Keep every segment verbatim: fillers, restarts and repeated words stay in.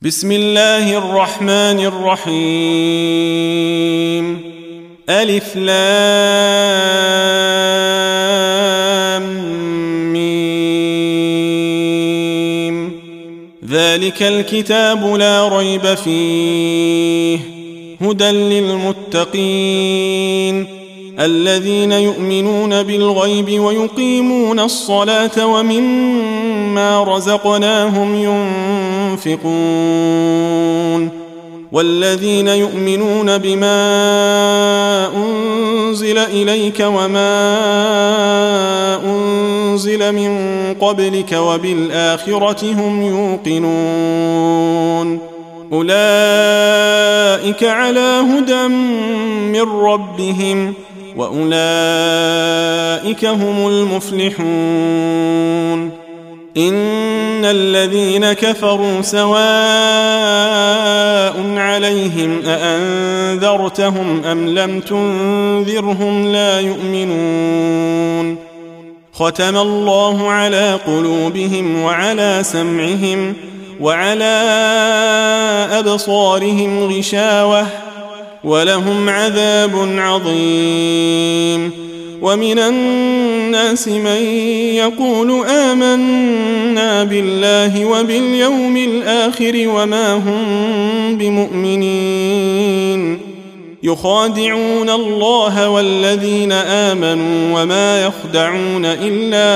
بسم الله الرحمن الرحيم ألف لام ميم ذلك الكتاب لا ريب فيه هدى للمتقين الذين يؤمنون بالغيب ويقيمون الصلاة ومما رزقناهم ينفقون والذين يؤمنون بما أنزل إليك وما أنزل من قبلك وبالآخرة هم يوقنون أولئك على هدى من ربهم وأولئك هم المفلحون إن الذين كفروا سواء عليهم أأنذرتهم أم لم تنذرهم لا يؤمنون ختم الله على قلوبهم وعلى سمعهم وعلى أبصارهم غشاوة ولهم عذاب عظيم ومن الناس من يقول آمنا بالله وباليوم الآخر وما هم بمؤمنين يخادعون الله والذين آمنوا وما يخدعون إلا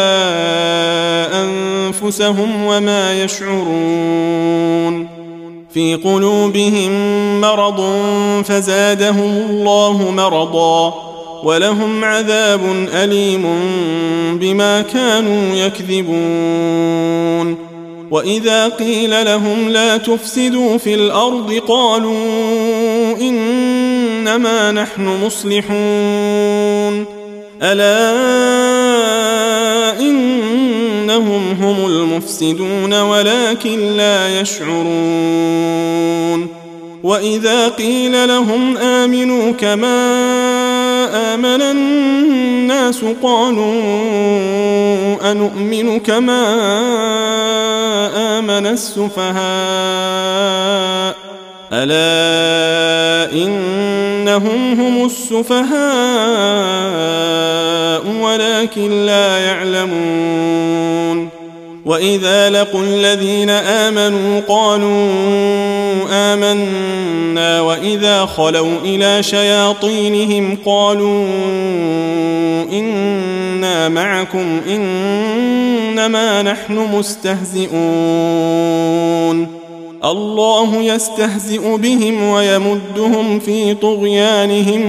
أنفسهم وما يشعرون في قلوبهم مرض فزادهم الله مرضا ولهم عذاب أليم بما كانوا يكذبون وإذا قيل لهم لا تفسدوا في الأرض قالوا إنما نحن مصلحون ألا إنهم هم المفسدون ولكن لا يشعرون وإذا قيل لهم آمنوا كما آمن الناس قالوا أنؤمن كما آمن السفهاء ألا إنهم هم السفهاء ولكن لا يعلمون وإذا لقوا الذين آمنوا قالوا آمنا وإذا خلوا إلى شياطينهم قالوا إنا معكم إنما نحن مستهزئون الله يستهزئ بهم ويمدهم في طغيانهم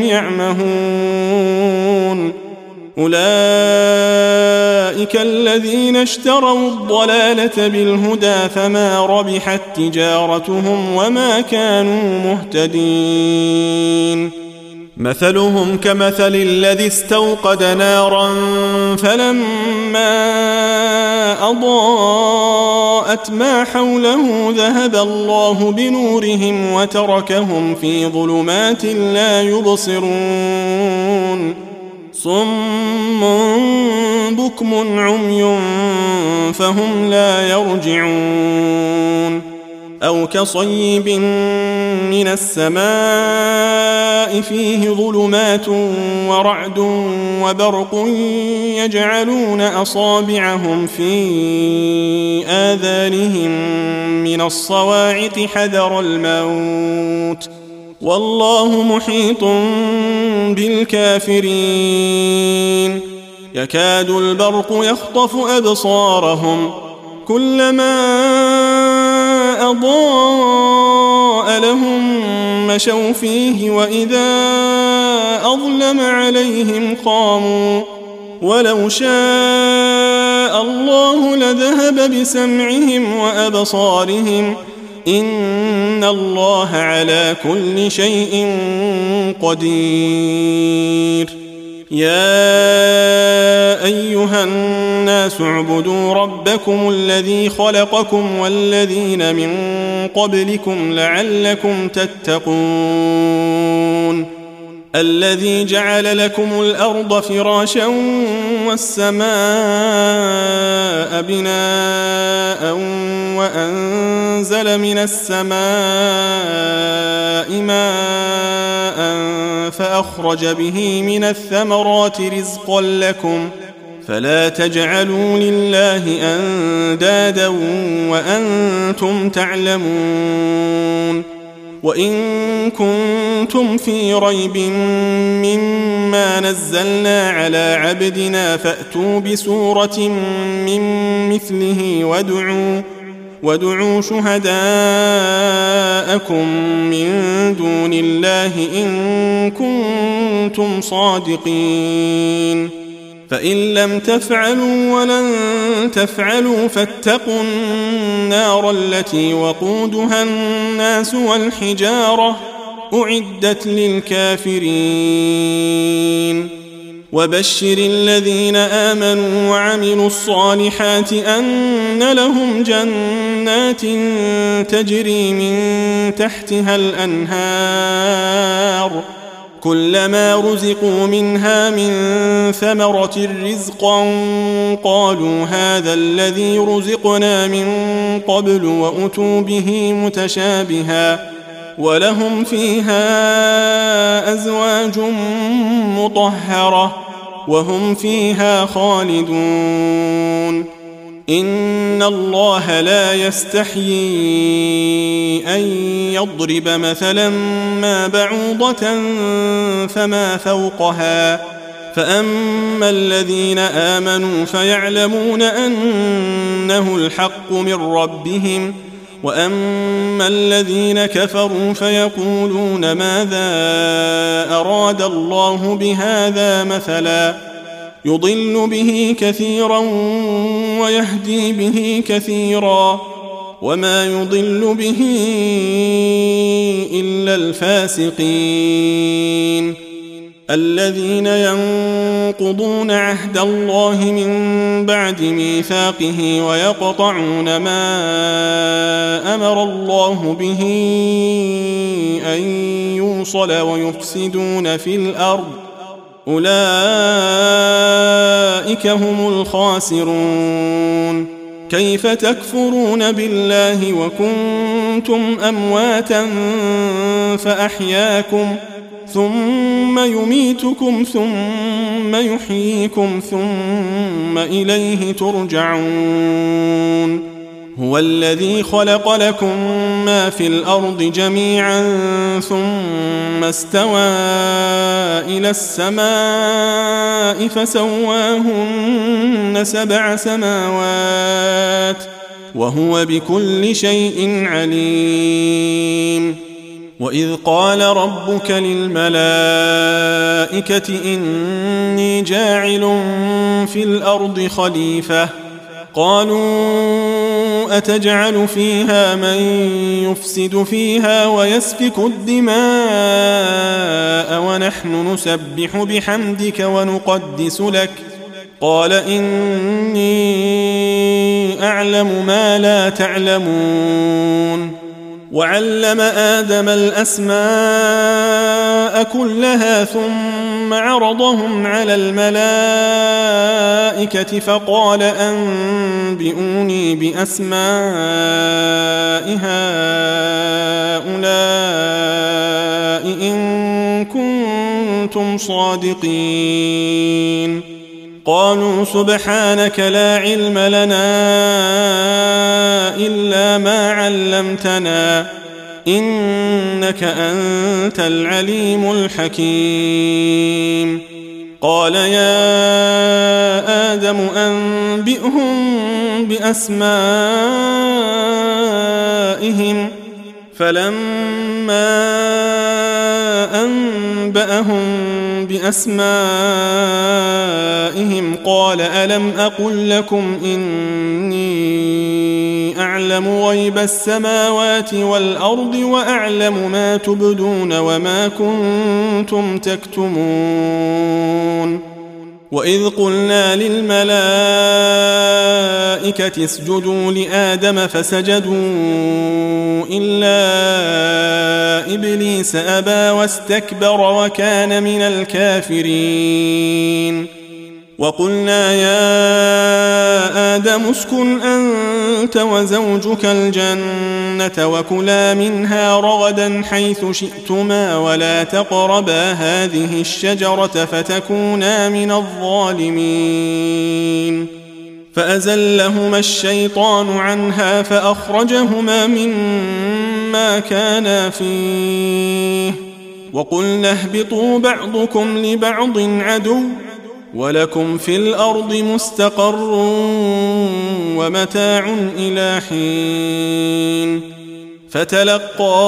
يعمهون أولئك الذين اشتروا الضلالة بالهدى فما ربحت تجارتهم وما كانوا مهتدين مثلهم كمثل الذي استوقد نارا فلما أضاءت ما حوله ذهب الله بنورهم وتركهم في ظلمات لا يبصرون صم بكم عمي فهم لا يرجعون أو كصيب من السماء فيه ظلمات ورعد وبرق يجعلون أصابعهم في آذانهم من الصواعق حذر الموت والله محيط بالكافرين يكاد البرق يخطف أبصارهم كلما أضاء لهم مشوا فيه وإذا أظلم عليهم قاموا ولو شاء الله لذهب بسمعهم وأبصارهم إن الله على كل شيء قدير يا أيها الناس اعبدوا ربكم الذي خلقكم والذين من قبلكم لعلكم تتقون الذي جعل لكم الأرض فراشا والسماء بناء وأنزل من السماء ماء فأخرج به من الثمرات رزقا لكم فلا تجعلوا لله أندادا وأنتم تعلمون وإن كنتم في ريب مما نزلنا على عبدنا فأتوا بسورة من مثله وادعوا, وادعوا شهداءكم من دون الله إن كنتم صادقين فإن لم تفعلوا ولن تفعلوا فاتقوا النار التي وقودها الناس والحجارة أعدت للكافرين وبشر الذين آمنوا وعملوا الصالحات أن لهم جنات تجري من تحتها الأنهار كلما رزقوا منها من ثمرة رزقا قالوا هذا الذي رزقنا من قبل وأتوا به متشابها ولهم فيها أزواج مطهرة وهم فيها خالدون إن الله لا يستحيي أن يضرب مثلا ما بعوضة فما فوقها فأما الذين آمنوا فيعلمون أنه الحق من ربهم وأما الذين كفروا فيقولون ماذا أراد الله بهذا مثلا يضل به كثيرا ويهدي به كثيرا وما يضل به إلا الفاسقين الذين ينقضون عهد الله من بعد ميثاقه ويقطعون ما أمر الله به أن يوصل ويفسدون في الأرض أولئك هم الخاسرون كيف تكفرون بالله وكنتم أمواتا فأحياكم ثم يميتكم ثم يحييكم ثم إليه ترجعون هو الذي خلق لكم ما في الأرض جميعا ثم استوى إلى السماء فسواهن سبع سماوات وهو بكل شيء عليم وإذ قال ربك للملائكة إني جاعل في الأرض خليفة قالوا أتجعل فيها من يفسد فيها ويسفك الدماء ونحن نسبح بحمدك ونقدس لك قال إني أعلم ما لا تعلمون وعلم آدم الأسماء كلها ثم عرضهم على الملائكة فقال أنبئوني بأسماء هؤلاء إن كنتم صادقين قالوا سبحانك لا علم لنا إلا ما علمتنا إنك أنت العليم الحكيم قال يا آدم أنبئهم بأسمائهم فلما أنبأهم بأسمائهم قال ألم أقل لكم إني أعلم غيب السماوات والأرض وأعلم ما تبدون وما كنتم تكتمون وإذ قلنا للملائكة اسجدوا لآدم فسجدوا إلا إبليس أبى واستكبر وكان من الكافرين وقلنا يا آدم اسكن أنت وزوجك الجنة وكلا منها رغدا حيث شئتما ولا تقربا هذه الشجرة فتكونا من الظالمين فأزلهما الشيطان عنها فأخرجهما مما كانا فيه وقلنا اهبطوا بعضكم لبعض عدو ولكم في الأرض مستقر ومتاع إلى حين فتلقى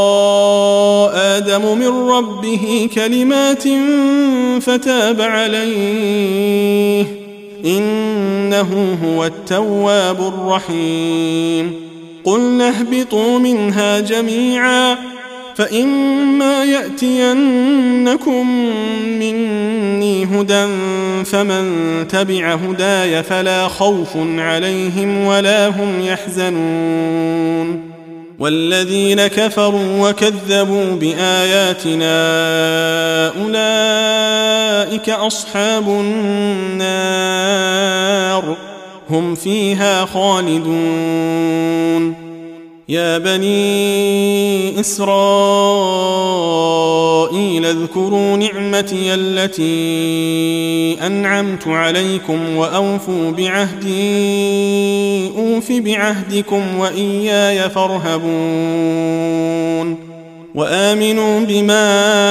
آدم من ربه كلمات فتاب عليه إنه هو التواب الرحيم قلنا اهبطوا منها جميعا فإما يأتينكم مني هدى فمن تبع هداي فلا خوف عليهم ولا هم يحزنون والذين كفروا وكذبوا بآياتنا أولئك أصحاب النار هم فيها خالدون يا بني إسرائيل اذكروا نعمتي التي أنعمت عليكم وأوفوا بعهدي أوف بعهدكم وإياي فارهبون وآمنوا بما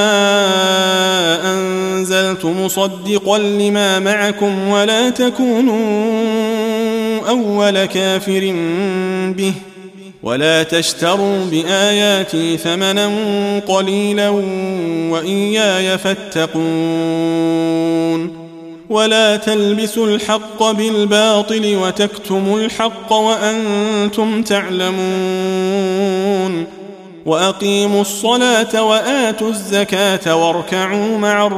أنزلت مصدقا لما معكم ولا تكونوا أول كافر به ولا تشتروا بآياتي ثمنا قليلا وإياي فاتقون ولا تلبسوا الحق بالباطل وتكتموا الحق وأنتم تعلمون وأقيموا الصلاة وآتوا الزكاة واركعوا مع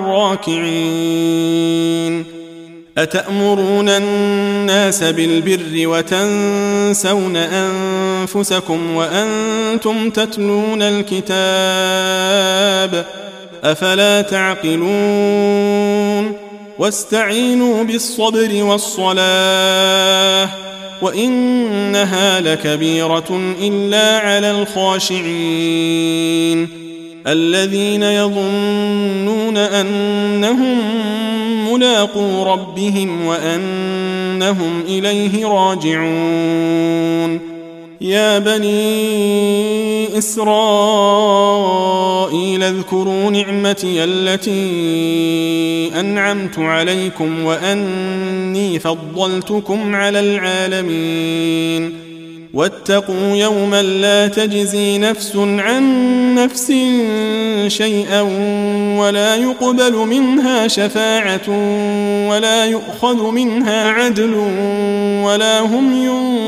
الراكعين أتأمرون الناس بالبر وتنسون أنفسكم وأنتم تتلون الكتاب أفلا تعقلون واستعينوا بالصبر والصلاة وإنها لكبيرة إلا على الخاشعين الذين يظنون أنهم ملاقو ربهم وأنهم إليه راجعون يا بني إسرائيل اذكروا نعمتي التي أنعمت عليكم وأني فضلتكم على العالمين واتقوا يوما لا تجزي نفس عن نفس شيئا ولا يقبل منها شفاعة ولا يؤخذ منها عدل ولا هم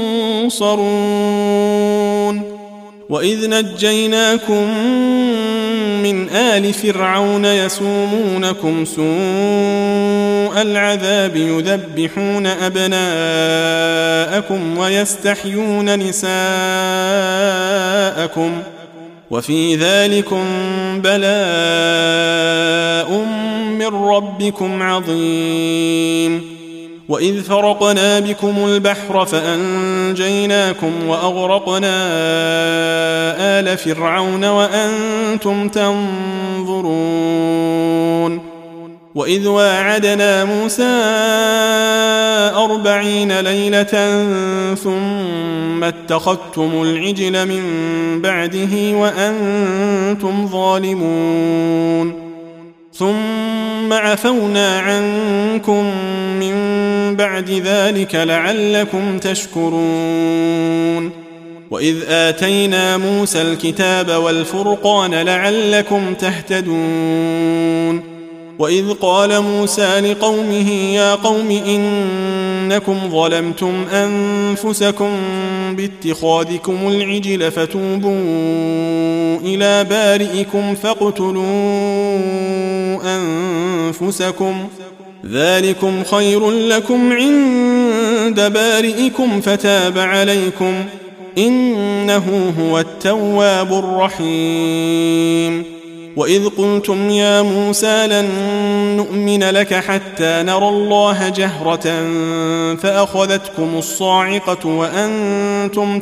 ينصرون وإذ نجيناكم من آل فرعون يسومونكم سوء العذاب يذبحون أبناءكم ويستحيون نساءكم وفي ذلكم بلاء من ربكم عظيم وإذ فرقنا بكم البحر فأنجيناكم وأغرقنا آل فرعون وأنتم تنظرون وإذ واعدنا موسى أربعين ليلة ثم اتخذتم العجل من بعده وأنتم ظالمون ثم عفونا عنكم من بعد ذلك لعلكم تشكرون وإذ آتينا موسى الكتاب والفرقان لعلكم تهتدون وإذ قال موسى لقومه يا قوم إنكم ظلمتم أنفسكم باتخاذكم العجل فتوبوا إلى بارئكم فاقتلوا أنفسكم ذلكم خير لكم عند بارئكم فتاب عليكم إنه هو التواب الرحيم وإذ قلتم يا موسى لن نؤمن لك حتى نرى الله جهرة فأخذتكم الصاعقة وأنتم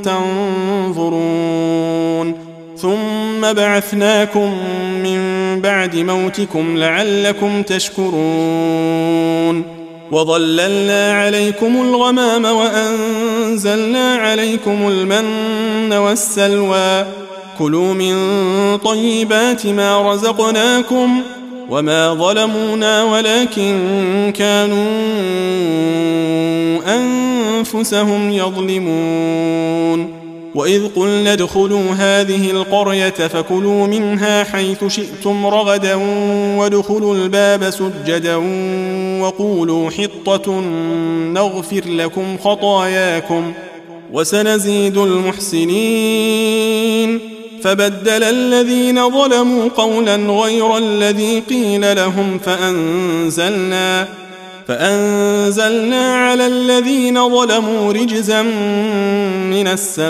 تنظرون ثم بعثناكم من بعد موتكم لعلكم تشكرون وظللنا عليكم الغمام وأنزلنا عليكم المن والسلوى كلوا من طيبات ما رزقناكم وما ظلمونا ولكن كانوا أنفسهم يظلمون وإذ قلنا ادخلوا هذه القرية فكلوا منها حيث شئتم رغدا وادخلوا الباب سجدا وقولوا حطة نغفر لكم خطاياكم وسنزيد المحسنين فبدل الذين ظلموا قولا غير الذي قيل لهم فأنزلنا فأنزلنا على الذين ظلموا رجزا من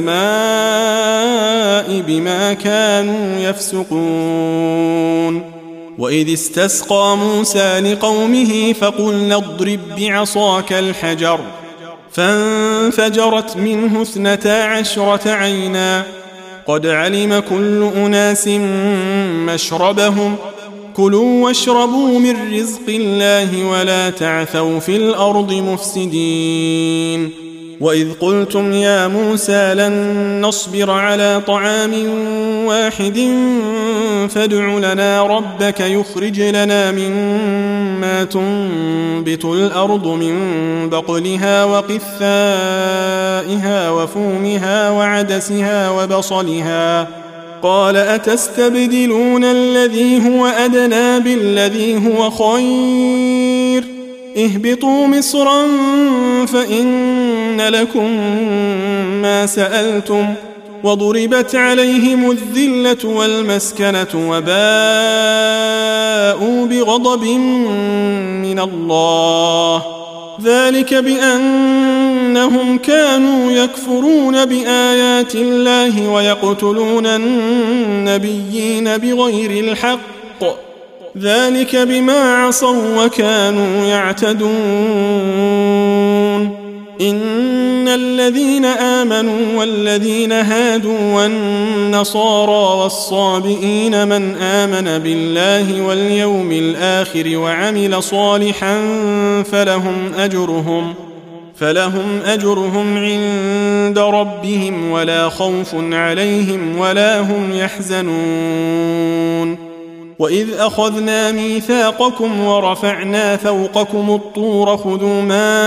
السماء بما كانوا يفسقون وإذ استسقى موسى لقومه فقلنا اضرب بعصاك الحجر فانفجرت منه اثنتا عشرة عينا قد علم كل أناس مشربهم كلوا واشربوا من رزق الله ولا تعثوا في الأرض مفسدين وإذ قلتم يا موسى لن نصبر على طعام واحد فادع لنا ربك يخرج لنا مما تنبت الأرض من بقلها وقثائها وفومها وعدسها وبصلها قال أتستبدلون الذي هو أدنى بالذي هو خير اهبطوا مصرا فإن لكم ما سألتم وضربت عليهم الذلة والمسكنة وباءوا بغضب من الله ذلك بأنهم كانوا يكفرون بآيات الله ويقتلون النبيين بغير الحق ذلك بما عصوا وكانوا يعتدون إن الذين آمنوا والذين هادوا والنصارى والصابئين من آمن بالله واليوم الآخر وعمل صالحا فلهم أجرهم فلهم أجرهم عند ربهم ولا خوف عليهم ولا هم يحزنون وإذ أخذنا ميثاقكم ورفعنا فوقكم الطور خذوا ما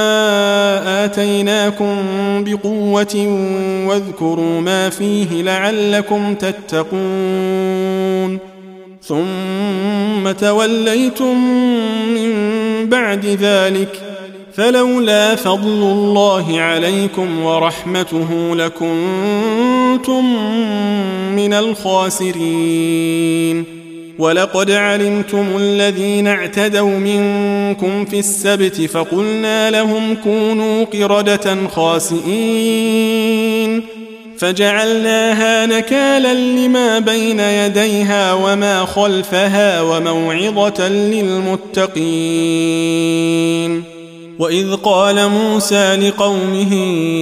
آتيناكم بقوة واذكروا ما فيه لعلكم تتقون ثم توليتم من بعد ذلك فلولا فضل الله عليكم ورحمته لكنتم من الخاسرين ولقد علمتم الذين اعتدوا منكم في السبت فقلنا لهم كونوا قردة خاسئين فجعلناها نكالا لما بين يديها وما خلفها وموعظة للمتقين وإذ قال موسى لقومه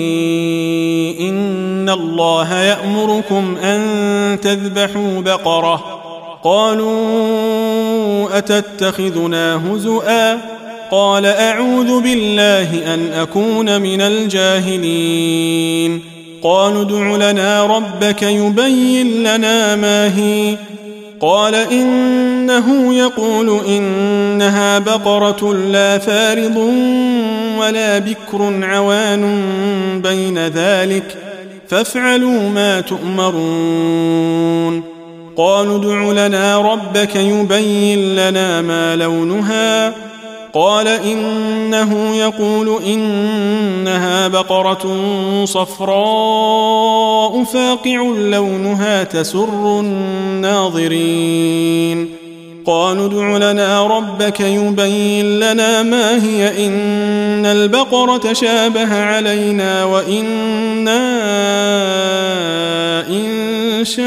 إن الله يأمركم أن تذبحوا بقرة قالوا أتتخذنا هزؤا قال أعوذ بالله أن أكون من الجاهلين قالوا ادع لنا ربك يبين لنا ما هي قال إنه يقول إنها بقرة لا فارض ولا بكر عوان بين ذلك فافعلوا ما تؤمرون قالوا ادع لنا ربك يبين لنا ما لونها قال إنه يقول إنها بقرة صفراء فاقع لونها تسر الناظرين قالوا ادع لنا ربك يبين لنا ما هي إن البقرة شابه علينا وإنا إن شاء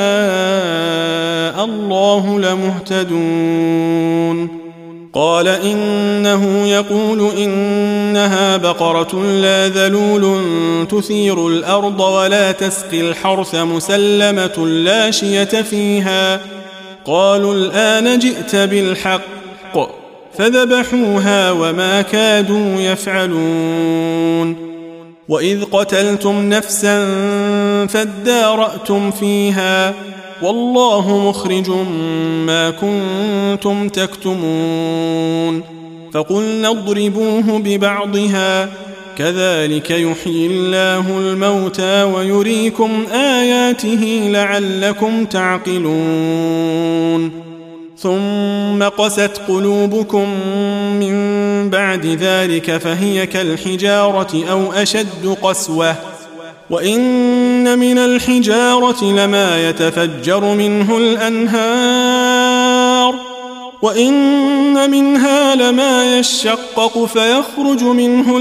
الله لمهتدون قال إنه يقول إنها بقرة لا ذلول تثير الأرض ولا تسقي الحرث مسلمة لا شية فيها قالوا الآن جئت بالحق فذبحوها وما كادوا يفعلون وإذ قتلتم نفسا فادارأتم فيها والله مخرج ما كنتم تكتمون فقلنا اضربوه ببعضها كذلك يحيي الله الموتى ويريكم آياته لعلكم تعقلون ثم قست قلوبكم من بعد ذلك فهي كالحجارة أو أشد قسوة وإن من الحجارة لما يتفجر منه الأنهار وإن منها لما يشقق فيخرج منه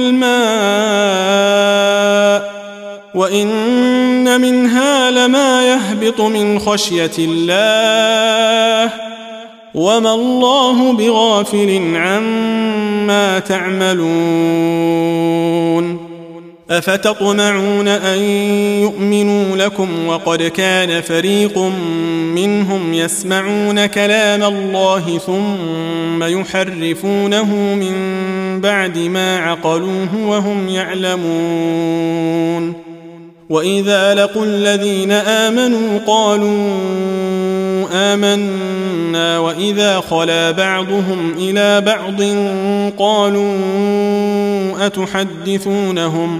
الماء وإن منها لما يهبط من خشية الله وما الله بغافل عما تعملون أفتطمعون أن يؤمنوا لكم وقد كان فريق منهم يسمعون كلام الله ثم يحرفونه من بعد ما عقلوه وهم يعلمون وإذا لقوا الذين آمنوا قالوا آمنا وإذا خلا بعضهم إلى بعض قالوا أتحدثونهم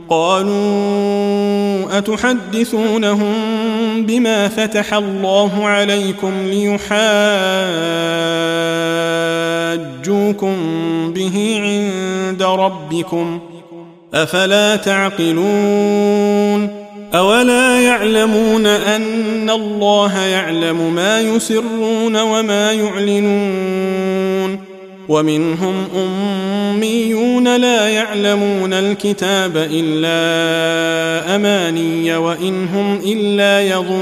قالوا أتحدثونهم بما فتح الله عليكم ليحاجوكم به عند ربكم أفلا تعقلون أولا يعلمون أن الله يعلم ما يسرون وما يعلنون ومنهم أميون لا يعلمون الكتاب إلا أماني وإن هم إلا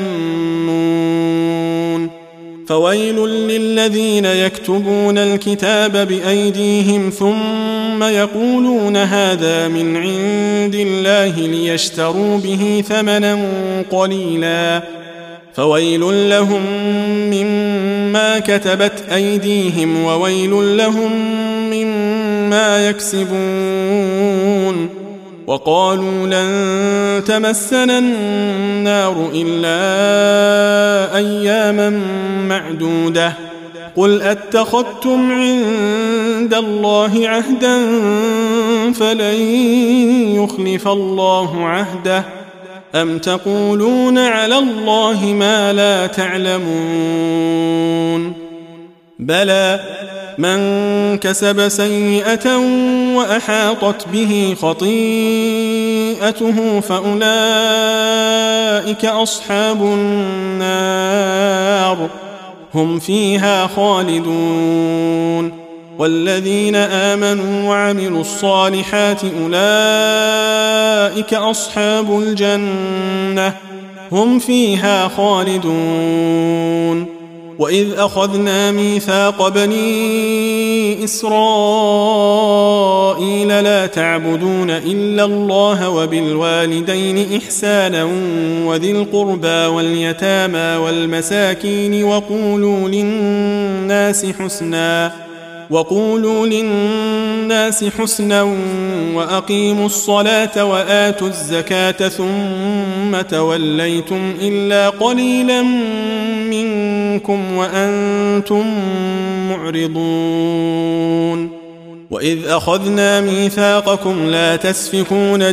يظنون فويل للذين يكتبون الكتاب بأيديهم ثم يقولون هذا من عند الله ليشتروا به ثمنا قليلا فويل لهم مما كتبت أيديهم وويل لهم مما يكسبون وقالوا لن تمسنا النار إلا أياما معدودة قل أتخذتم عند الله عهدا فلن يخلف الله عهده أم تقولون على الله ما لا تعلمون بلى من كسب سيئة وأحاطت به خطيئته فأولئك أصحاب النار هم فيها خالدون والذين آمنوا وعملوا الصالحات أولئك أصحاب الجنة هم فيها خالدون وإذ أخذنا ميثاق بني إسرائيل لا تعبدون إلا الله وبالوالدين إحسانا وذي القربى واليتامى والمساكين وقولوا للناس حسنا وقولوا للناس حسنا وأقيموا الصلاة وآتوا الزكاة ثم توليتم إلا قليلا منكم وأنتم معرضون وإذ أخذنا ميثاقكم لا تسفكون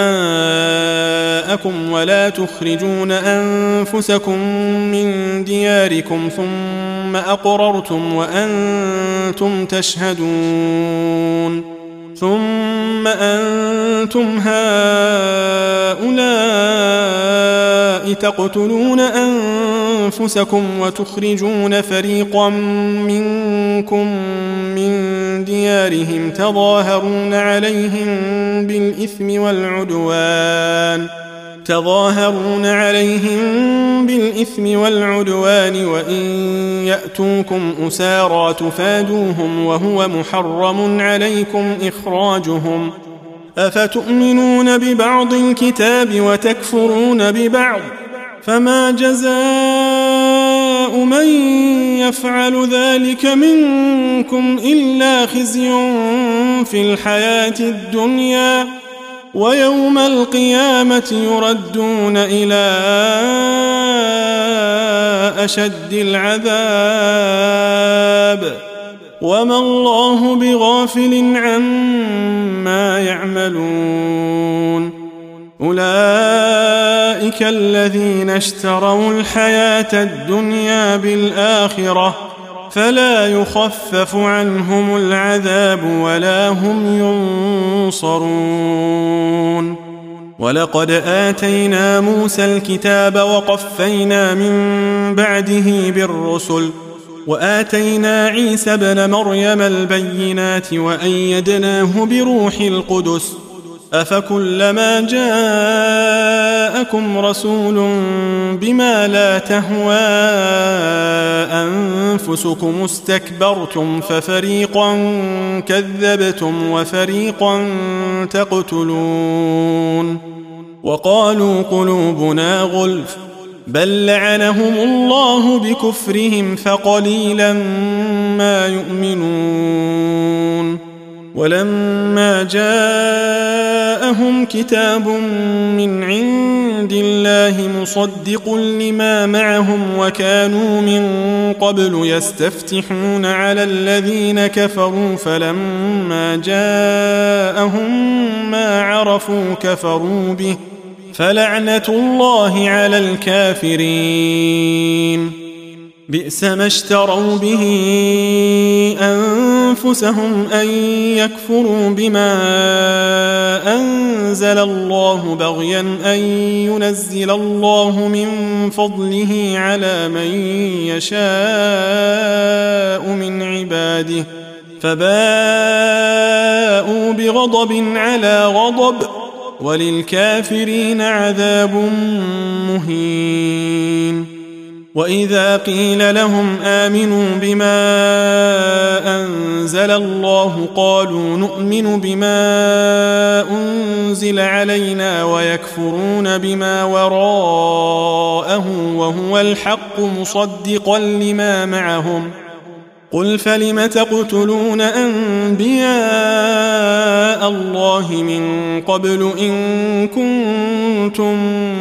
دماءكم ولا تخرجون أنفسكم من دياركم ثم أقررتم وأنتم تشهدون ثم أنتم هؤلاء تقتلون أنفسكم وتخرجون فريقا منكم من ديارهم تظاهرون عليهم بالإثم والعدوان تظاهرون عليهم بالإثم والعدوان وإن يأتوكم أسارى تفادوهم وهو محرم عليكم إخراجهم أفتؤمنون ببعض الكتاب وتكفرون ببعض فما جزاء من يفعل ذلك منكم إلا خزي في الحياة الدنيا ويوم القيامة يردون إلى أشد العذاب وما الله بغافل عما يعملون أولئك الذين اشتروا الحياة الدنيا بالآخرة فلا يخفف عنهم العذاب ولا هم ينصرون ولقد آتينا موسى الكتاب وقفينا من بعده بالرسل وآتينا عيسى ابن مريم البينات وأيدناه بروح القدس أفكلما جاءكم رسول بما لا تهوى أنفسكم استكبرتم ففريقا كذبتم وفريقا تقتلون وقالوا قلوبنا غلف بل لعنهم الله بكفرهم فقليلا ما يؤمنون ولما جاءهم كتاب من عند الله مصدق لما معهم وكانوا من قبل يستفتحون على الذين كفروا فلما جاءهم ما عرفوا كفروا به فلعنة الله على الكافرين بئس ما اشتروا به أنفسهم أن يكفروا بما أنزل الله بغيا أن ينزل الله من فضله على من يشاء من عباده فباءوا بغضب على غضب وللكافرين عذاب مهين وإذا قيل لهم آمنوا بما أنزل الله قالوا نؤمن بما أنزل علينا ويكفرون بما وراءه وهو الحق مصدقا لما معهم قل فلم تقتلون أنبياء الله من قبل إن كنتم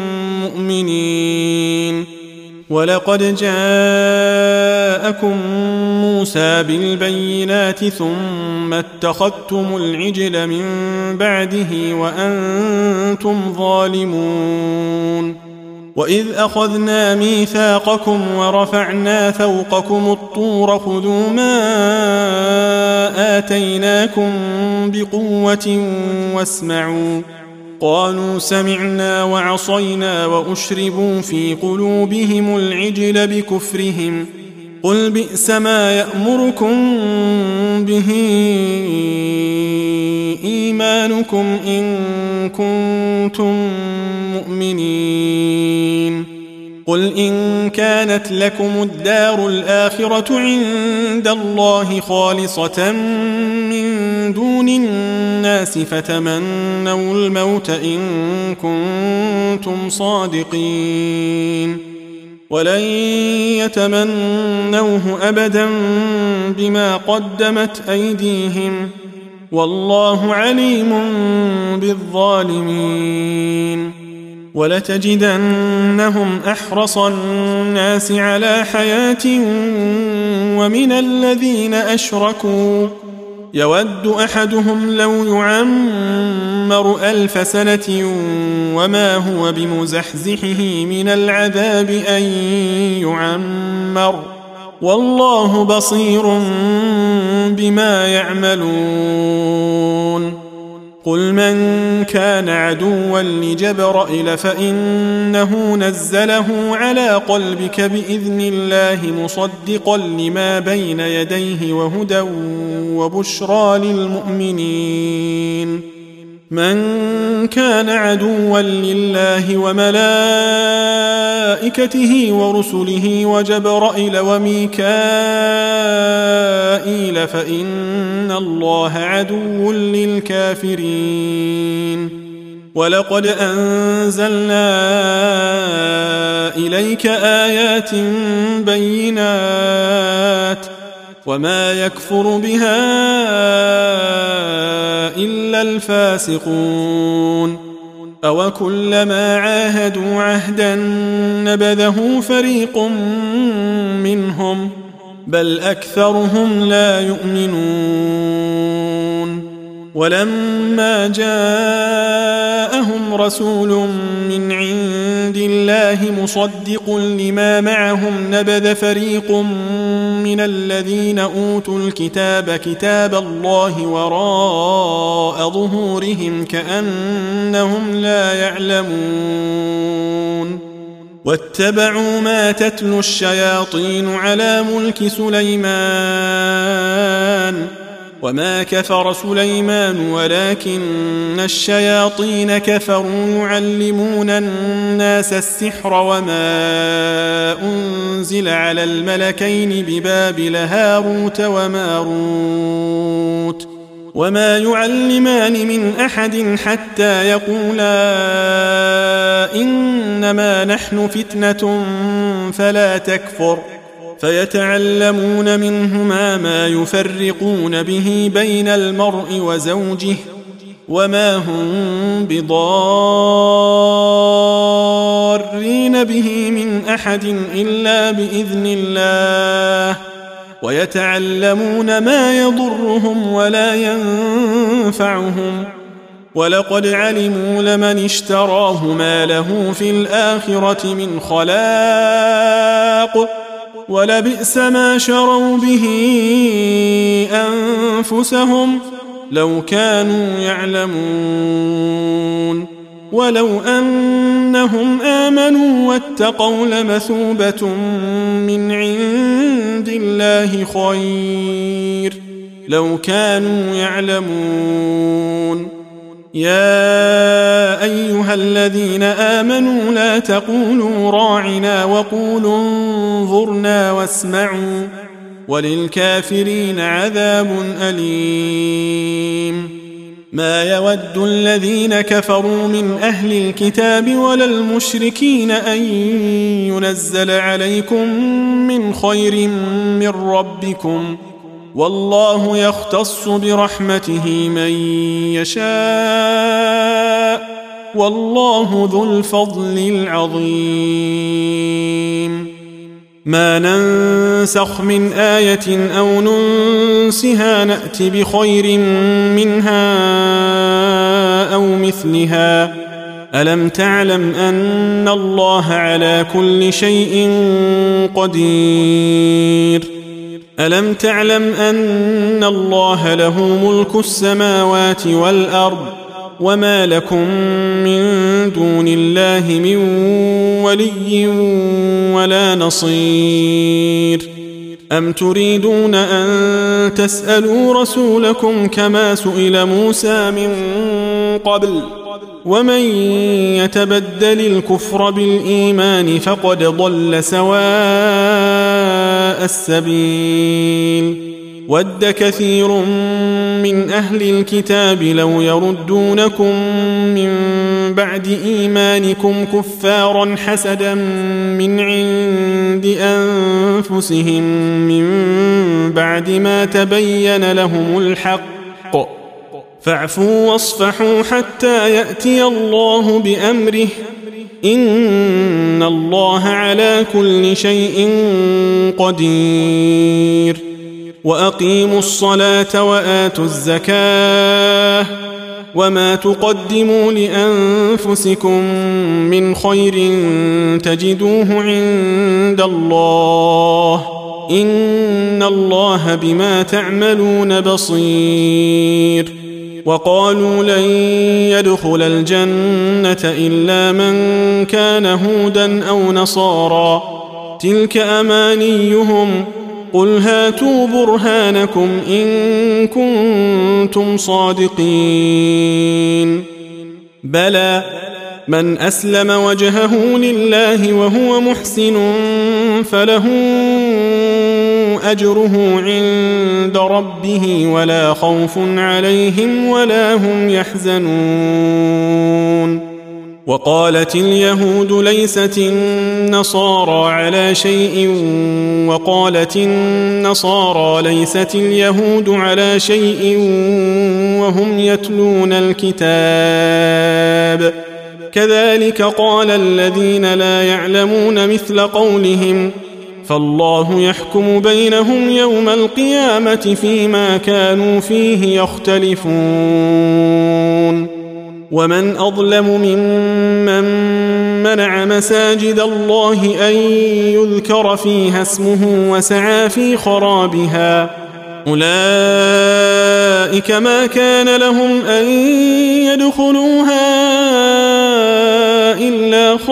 مؤمنين ولقد جاءكم موسى بالبينات ثم اتخذتم العجل من بعده وأنتم ظالمون وإذ أخذنا ميثاقكم ورفعنا فوقكم الطور خذوا ما آتيناكم بقوة واسمعوا قالوا سمعنا وعصينا وأشربوا في قلوبهم العجل بكفرهم قل بئس ما يأمركم به إيمانكم إن كنتم مؤمنين قل إن كانت لكم الدار الآخرة عند الله خالصة من دون الناس فتمنوا الموت إن كنتم صادقين ولن يتمنوه أبدا بما قدمت أيديهم والله عليم بالظالمين ولتجدنهم أحرص الناس على حياة ومن الذين أشركوا يود أحدهم لو يعمر ألف سنة وما هو بمزحزحه من العذاب أن يعمر والله بصير بما يعملون قل من كان عدوا لجبرائيل فإنه نزله على قلبك بإذن الله مصدقا لما بين يديه وهدى وبشرى للمؤمنين. من كان عدوا لله وملائكته ورسله وجبرائيل وميكائيل فإن الله عدو للكافرين. ولقد أنزلنا إليك آيات بينات وما يكفر بها إلا الفاسقون. أوكلما عاهدوا عهدا نبذه فريق منهم بل أكثرهم لا يؤمنون. ولما جاءهم رسول من عند الله مصدق لما معهم نبذ فريق من الذين أوتوا الكتاب كتاب الله وراء ظهورهم كأنهم لا يعلمون. واتبعوا ما تتلو الشياطين على ملك سليمان وما كفر سليمان ولكن الشياطين كفروا يعلمون الناس السحر وما أنزل على الملكين ببابل هاروت وماروت وما يعلمان من أحد حتى يقولا إنما نحن فتنة فلا تكفر فيتعلمون منهما ما يفرقون به بين المرء وزوجه وما هم بضارين به من أحد إلا بإذن الله ويتعلمون ما يضرهم ولا ينفعهم ولقد علموا لمن اشتراه ما له في الآخرة من خلاق ولبئس ما شروا به أنفسهم لو كانوا يعلمون. ولو أنهم آمنوا واتقوا لمثوبة من عند الله خير لو كانوا يعلمون. يا أيها الذين آمنوا لا تقولوا راعنا وقولوا انظرنا واسمعوا وللكافرين عذاب أليم. ما يود الذين كفروا من أهل الكتاب ولا المشركين أن ينزل عليكم من خير من ربكم والله يختص برحمته من يشاء والله ذو الفضل العظيم. ما ننسخ من آية أو ننسها نأت بخير منها أو مثلها. ألم تعلم أن الله على كل شيء قدير. ألم تعلم أن الله له ملك السماوات والأرض وما لكم من دون الله من ولي ولا نصير. أم تريدون أن تسألوا رسولكم كما سئل موسى من قبل ومن يتبدل الكفر بالإيمان فقد ضل سواء السبيل. ود كثير من أهل الكتاب لو يردونكم من بعد إيمانكم كفارا حسدا من عند أنفسهم من بعد ما تبين لهم الحق فاعفوا واصفحوا حتى يأتي الله بأمره إن الله على كل شيء قدير. وأقيموا الصلاة وآتوا الزكاة وما تقدموا لأنفسكم من خير تجدوه عند الله إن الله بما تعملون بصير. وقالوا لن يدخل الجنة إلا من كان هودا أو نصارى تلك أمانيهم قل هاتوا برهانكم إن كنتم صادقين بلى من أسلم وجهه لله وهو محسن فله أجره عند ربه ولا خوف عليهم ولا هم يحزنون وقالت اليهود ليست النصارى على شيء وقالت النصارى ليست اليهود على شيء وهم يتلون الكتاب كذلك قال الذين لا يعلمون مثل قولهم فالله يحكم بينهم يوم القيامة فيما كانوا فيه يختلفون ومن أظلم ممن منع مساجد الله أن يذكر فيها اسمه وسعى في خرابها أولئك ما كان لهم أن يدخلوها إلا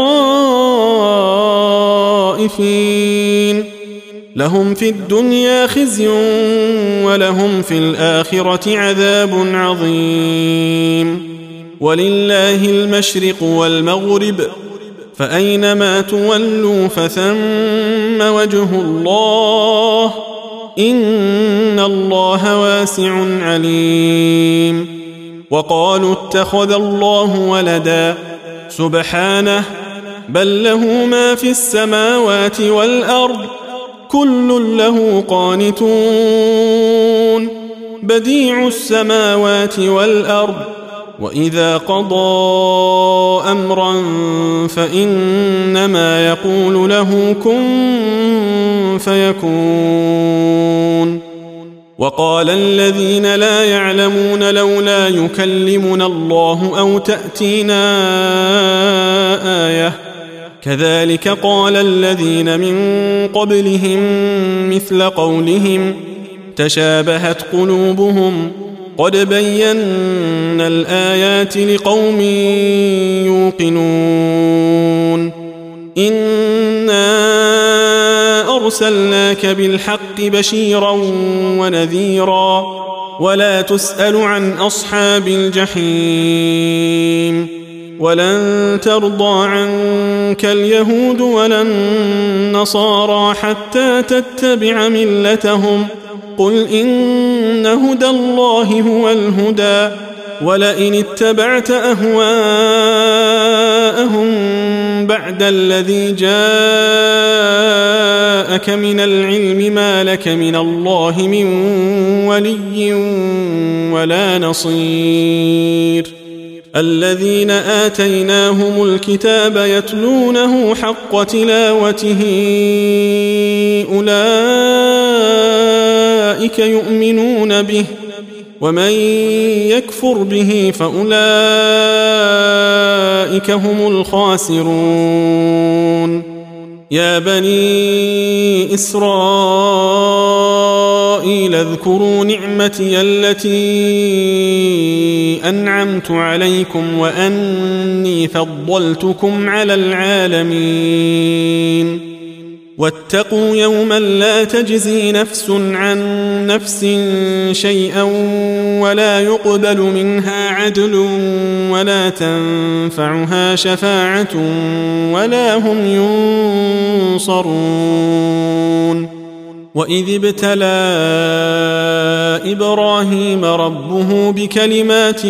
خائفين لهم في الدنيا خزي ولهم في الآخرة عذاب عظيم ولله المشرق والمغرب فأينما تولوا فثم وجه الله إن الله واسع عليم وقالوا اتخذ الله ولدا سبحانه بل له ما في السماوات والأرض كل له قانتون بديع السماوات والأرض وإذا قضى أمرا فإنما يقول له كن فيكون وقال الذين لا يعلمون لولا يكلمنا الله أو تأتينا آية كذلك قال الذين من قبلهم مثل قولهم تشابهت قلوبهم قد بينا الآيات لقوم يوقنون إنا أرسلناك بالحق بشيرا ونذيرا ولا تسأل عن أصحاب الجحيم ولن ترضى عنك اليهود ولا النصارى حتى تتبع ملتهم قل إن هدى الله هو الهدى ولئن اتبعت أهواءهم بعد الذي جاءك من العلم ما لك من الله من ولي ولا نصير الذين آتيناهم الكتاب يتلونه حق تلاوته أولئك يؤمنون به ومن يكفر به فأولئك هم الخاسرون يا بني إسرائيل اذكروا نعمتي التي أنعمت عليكم وأني فضلتكم على العالمين واتقوا يوما لا تجزي نفس عن نفس شيئا ولا يقبل منها عدل ولا تنفعها شفاعة ولا هم ينصرون وإذ ابتلى إبراهيم ربه بكلمات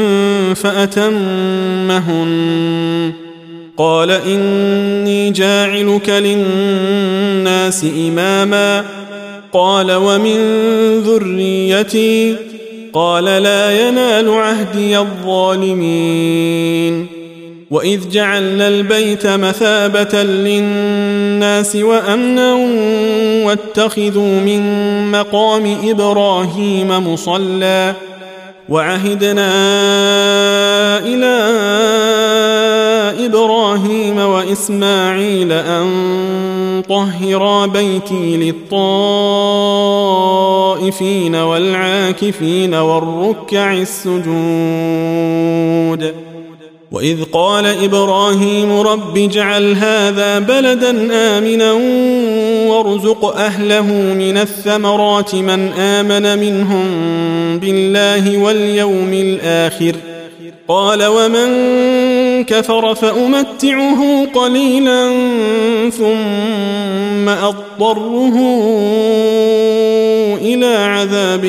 فأتمهن قال إني جاعلك للناس إماما قال ومن ذريتي قال لا ينال عهدي الظالمين وإذ جعلنا البيت مثابة للناس وأمنا واتخذوا من مقام إبراهيم مصلى وعهدنا إلى إبراهيم وإسماعيل أن طهرا بيتي للطائفين والعاكفين والركع السجود. وإذ قال إبراهيم رب اجعل هذا بلدا آمنا وارزق أهله من الثمرات من آمن منهم بالله واليوم الآخر قال ومن كفر فأمتعه قليلا ثم أضطره إلى عذاب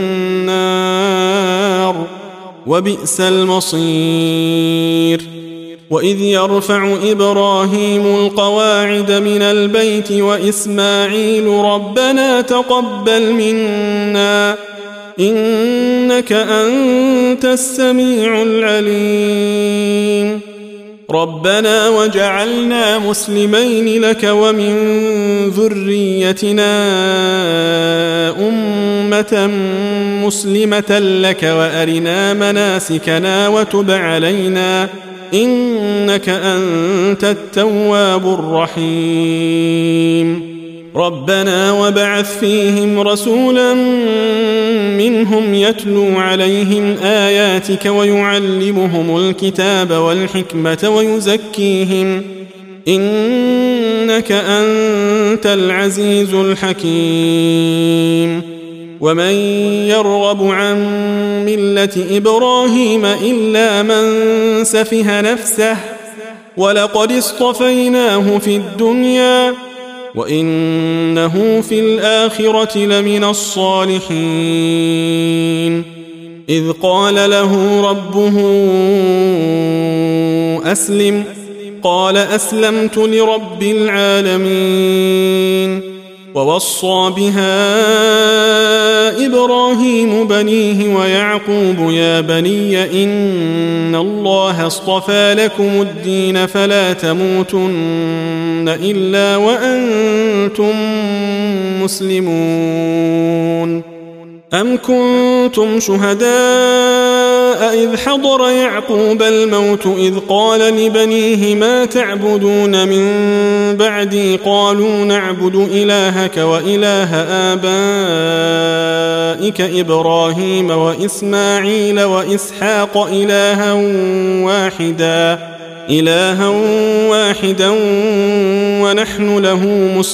النار وبئس المصير. وإذ يرفع إبراهيم القواعد من البيت وإسماعيل ربنا تقبل منا إنك أنت السميع العليم ربنا وجعلنا مسلمين لك ومن ذريتنا أمة مسلمة لك وأرنا مناسكنا وتب علينا إنك أنت التواب الرحيم ربنا وبعث فيهم رسولا منهم يتلو عليهم آياتك ويعلمهم الكتاب والحكمة ويزكيهم إنك أنت العزيز الحكيم. ومن يرغب عن ملة إبراهيم إلا من سفه نفسه ولقد اصطفيناه في الدنيا وإنه في الآخرة لمن الصالحين. إذ قال له ربه أسلم قال أسلمت لرب العالمين. ووصى بها إبراهيم بنيه ويعقوب يا بني إن الله اصطفى لكم الدين فلا تموتن إلا وأنتم مسلمون. أم كنتم شهداء إذ حضر يعقوب الموت إذ قال لبنيه ما تعبدون من بعدي قالوا نعبد إلهك وإله آبائك إبراهيم وإسماعيل وإسحاق إلها واحدا إلها واحدا ونحن له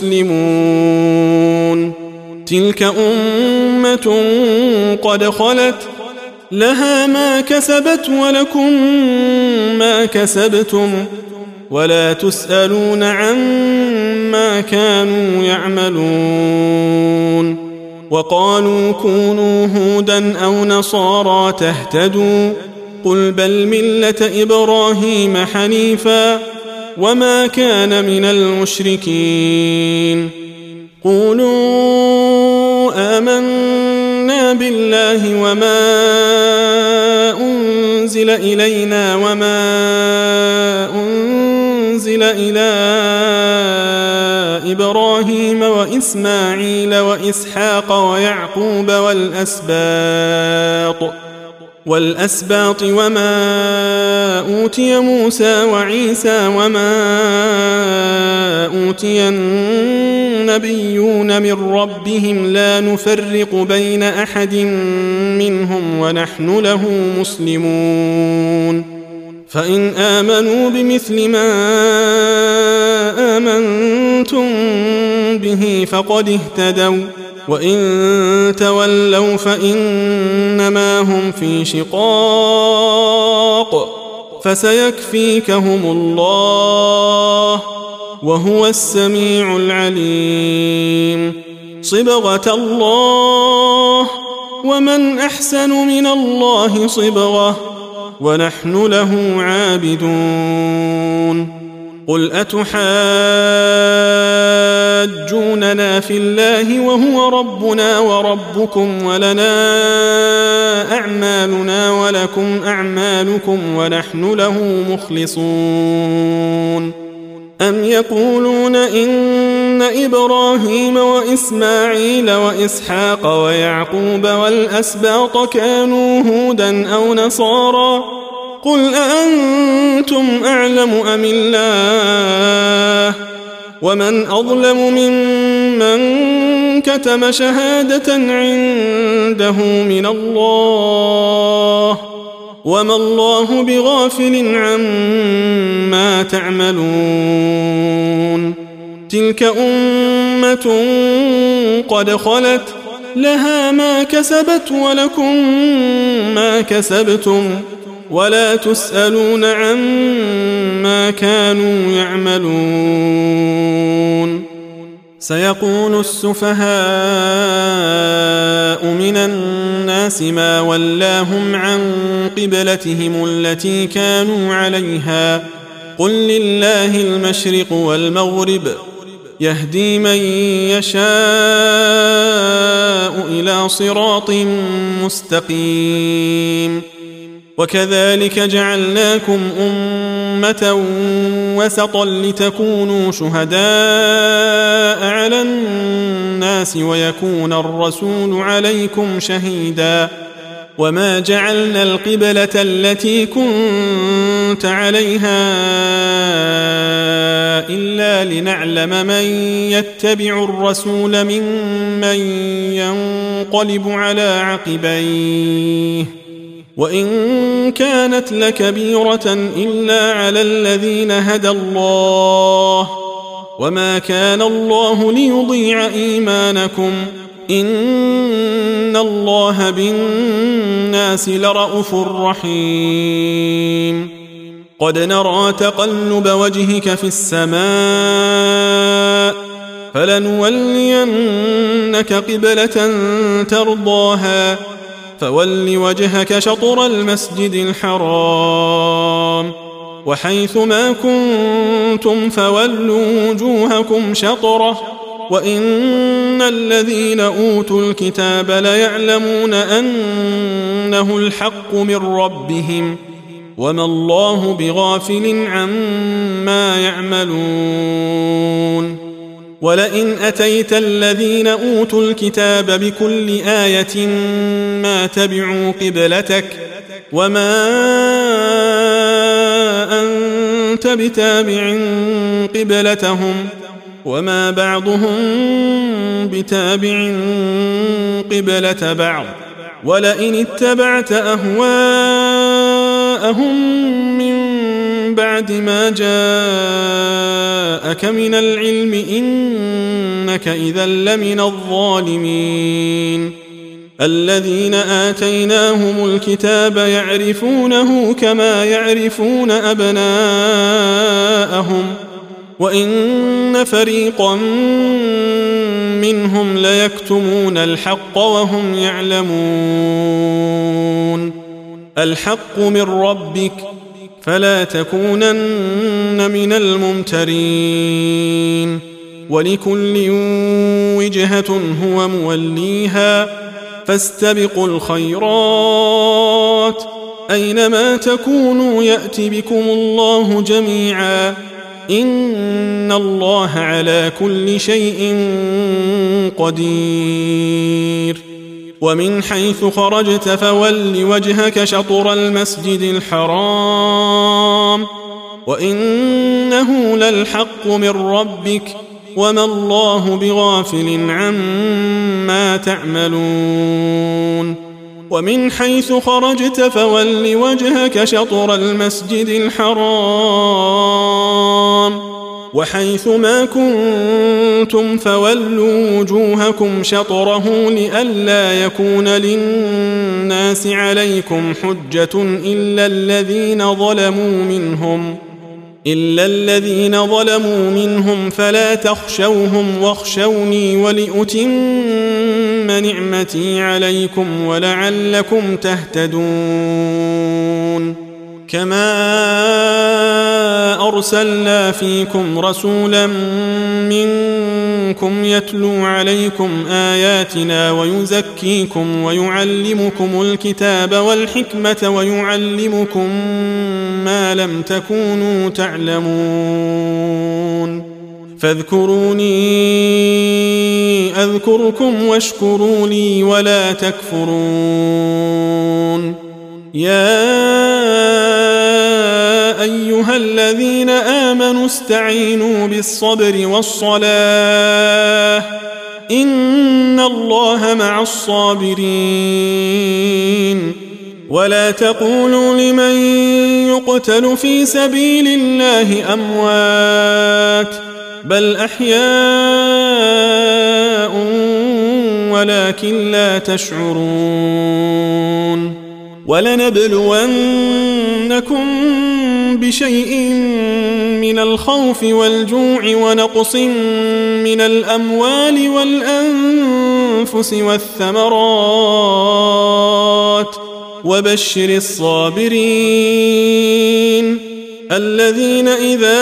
مسلمون. تلك أمة قد خلت لها ما كسبت ولكم ما كسبتم ولا تسألون عما كانوا يعملون. وقالوا كونوا هودا أو نصارى تهتدوا قل بل ملة إبراهيم حنيفا وما كان من المشركين. قولوا آمنا بالله وما أنزل إلينا وما أنزل إلى إبراهيم وإسماعيل وإسحاق ويعقوب والأسباط والأسباط وما أوتي موسى وعيسى وما أوتي النبيون من ربهم لا نفرق بين أحد منهم ونحن له مسلمون. فإن آمنوا بمثل ما آمنتم به فقد اهتدوا وإن تولوا فإنما هم في شقاق فسيكفيكهم الله وهو السميع العليم. صبغة الله ومن أحسن من الله صبغة ونحن له عابدون. قل أتحاجوننا في الله وهو ربنا وربكم ولنا أعمالنا ولكم أعمالكم ونحن له مخلصون. أم يقولون إن إبراهيم وإسماعيل وإسحاق ويعقوب والأسباط كانوا هودا أو نصارى قل أأنتم أعلم أم الله ومن أظلم ممن كتم شهادة عنده من الله وما الله بغافل عما تعملون تلك أمة قد خلت لها ما كسبت ولكم ما كسبتم ولا تسألون عما كانوا يعملون سيقول السفهاء من الناس ما ولاهم عن قبلتهم التي كانوا عليها قل لله المشرق والمغرب يهدي من يشاء إلى صراط مستقيم وكذلك جعلناكم أمة وسطا لتكونوا شهداء على الناس ويكون الرسول عليكم شهيدا وما جعلنا القبلة التي كنت عليها إلا لنعلم من يتبع الرسول ممن ينقلب على عقبيه وإن كانت لكبيرة إلا على الذين هدى الله وما كان الله ليضيع إيمانكم إن الله بالناس لرءوف رحيم قد نرى تقلب وجهك في السماء فلنولينك قبلة ترضاها فول وجهك شطر المسجد الحرام وحيث ما كنتم فولوا وجوهكم شطره وإن الذين أوتوا الكتاب ليعلمون أنه الحق من ربهم وما الله بغافل عما يعملون ولئن أتيت الذين أوتوا الكتاب بكل آية ما تبعوا قبلتك وما أنت بتابع قبلتهم وما بعضهم بتابع قبلة بعض ولئن اتبعت أهواءهم من بعد ما جاءك من العلم إنك إذا لمن الظالمين الذين آتيناهم الكتاب يعرفونه كما يعرفون أبناءهم وإن فريقا منهم ليكتمون الحق وهم يعلمون الحق من ربك فلا تكونن من الممترين ولكل وجهة هو موليها فاستبقوا الخيرات أينما تكونوا يأت بكم الله جميعا إن الله على كل شيء قدير ومن حيث خرجت فول وجهك شطر المسجد الحرام وإنه للحق من ربك وما الله بغافل عما تعملون ومن حيث خرجت فول وجهك شطر المسجد الحرام وحيث ما كنتم فولوا وجوهكم شطره لئلا يكون للناس عليكم حجة إلا الذين ظلموا منهم إلا الذين ظلموا منهم فلا تخشوهم واخشوني ولأتم نعمتي عليكم ولعلكم تهتدون كما أرسلنا فيكم رسولا منكم يتلو عليكم آياتنا ويزكيكم ويعلمكم الكتاب والحكمة ويعلمكم ما لم تكونوا تعلمون فاذكروني أذكركم واشكروا لي ولا تكفرون يا أيها أيها الذين آمنوا استعينوا بالصبر والصلاة إن الله مع الصابرين ولا تقولوا لمن يقتل في سبيل الله أموات بل أحياء ولكن لا تشعرون ولنبلونكم بشيء من الخوف والجوع ونقص من الأموال والأنفس والثمرات وبشر الصابرين الذين إذا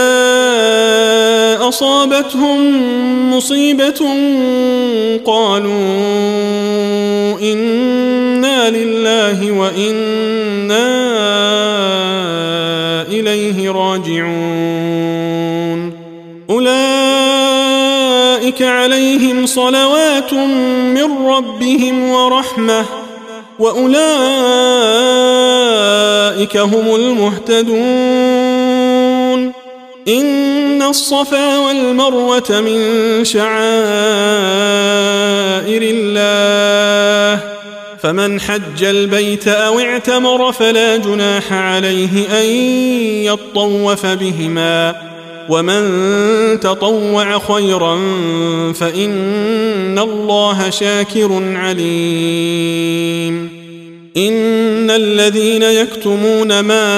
أصابتهم مصيبة قالوا إنا لله وإنا إليه راجعون أولئك عليهم صلوات من ربهم ورحمة وأولئك هم المهتدون إن الصفا والمروة من شعائر الله فمن حج البيت أو اعتمر فلا جناح عليه أن يطوف بهما ومن تطوع خيرا فإن الله شاكر عليم إن الذين يكتمون ما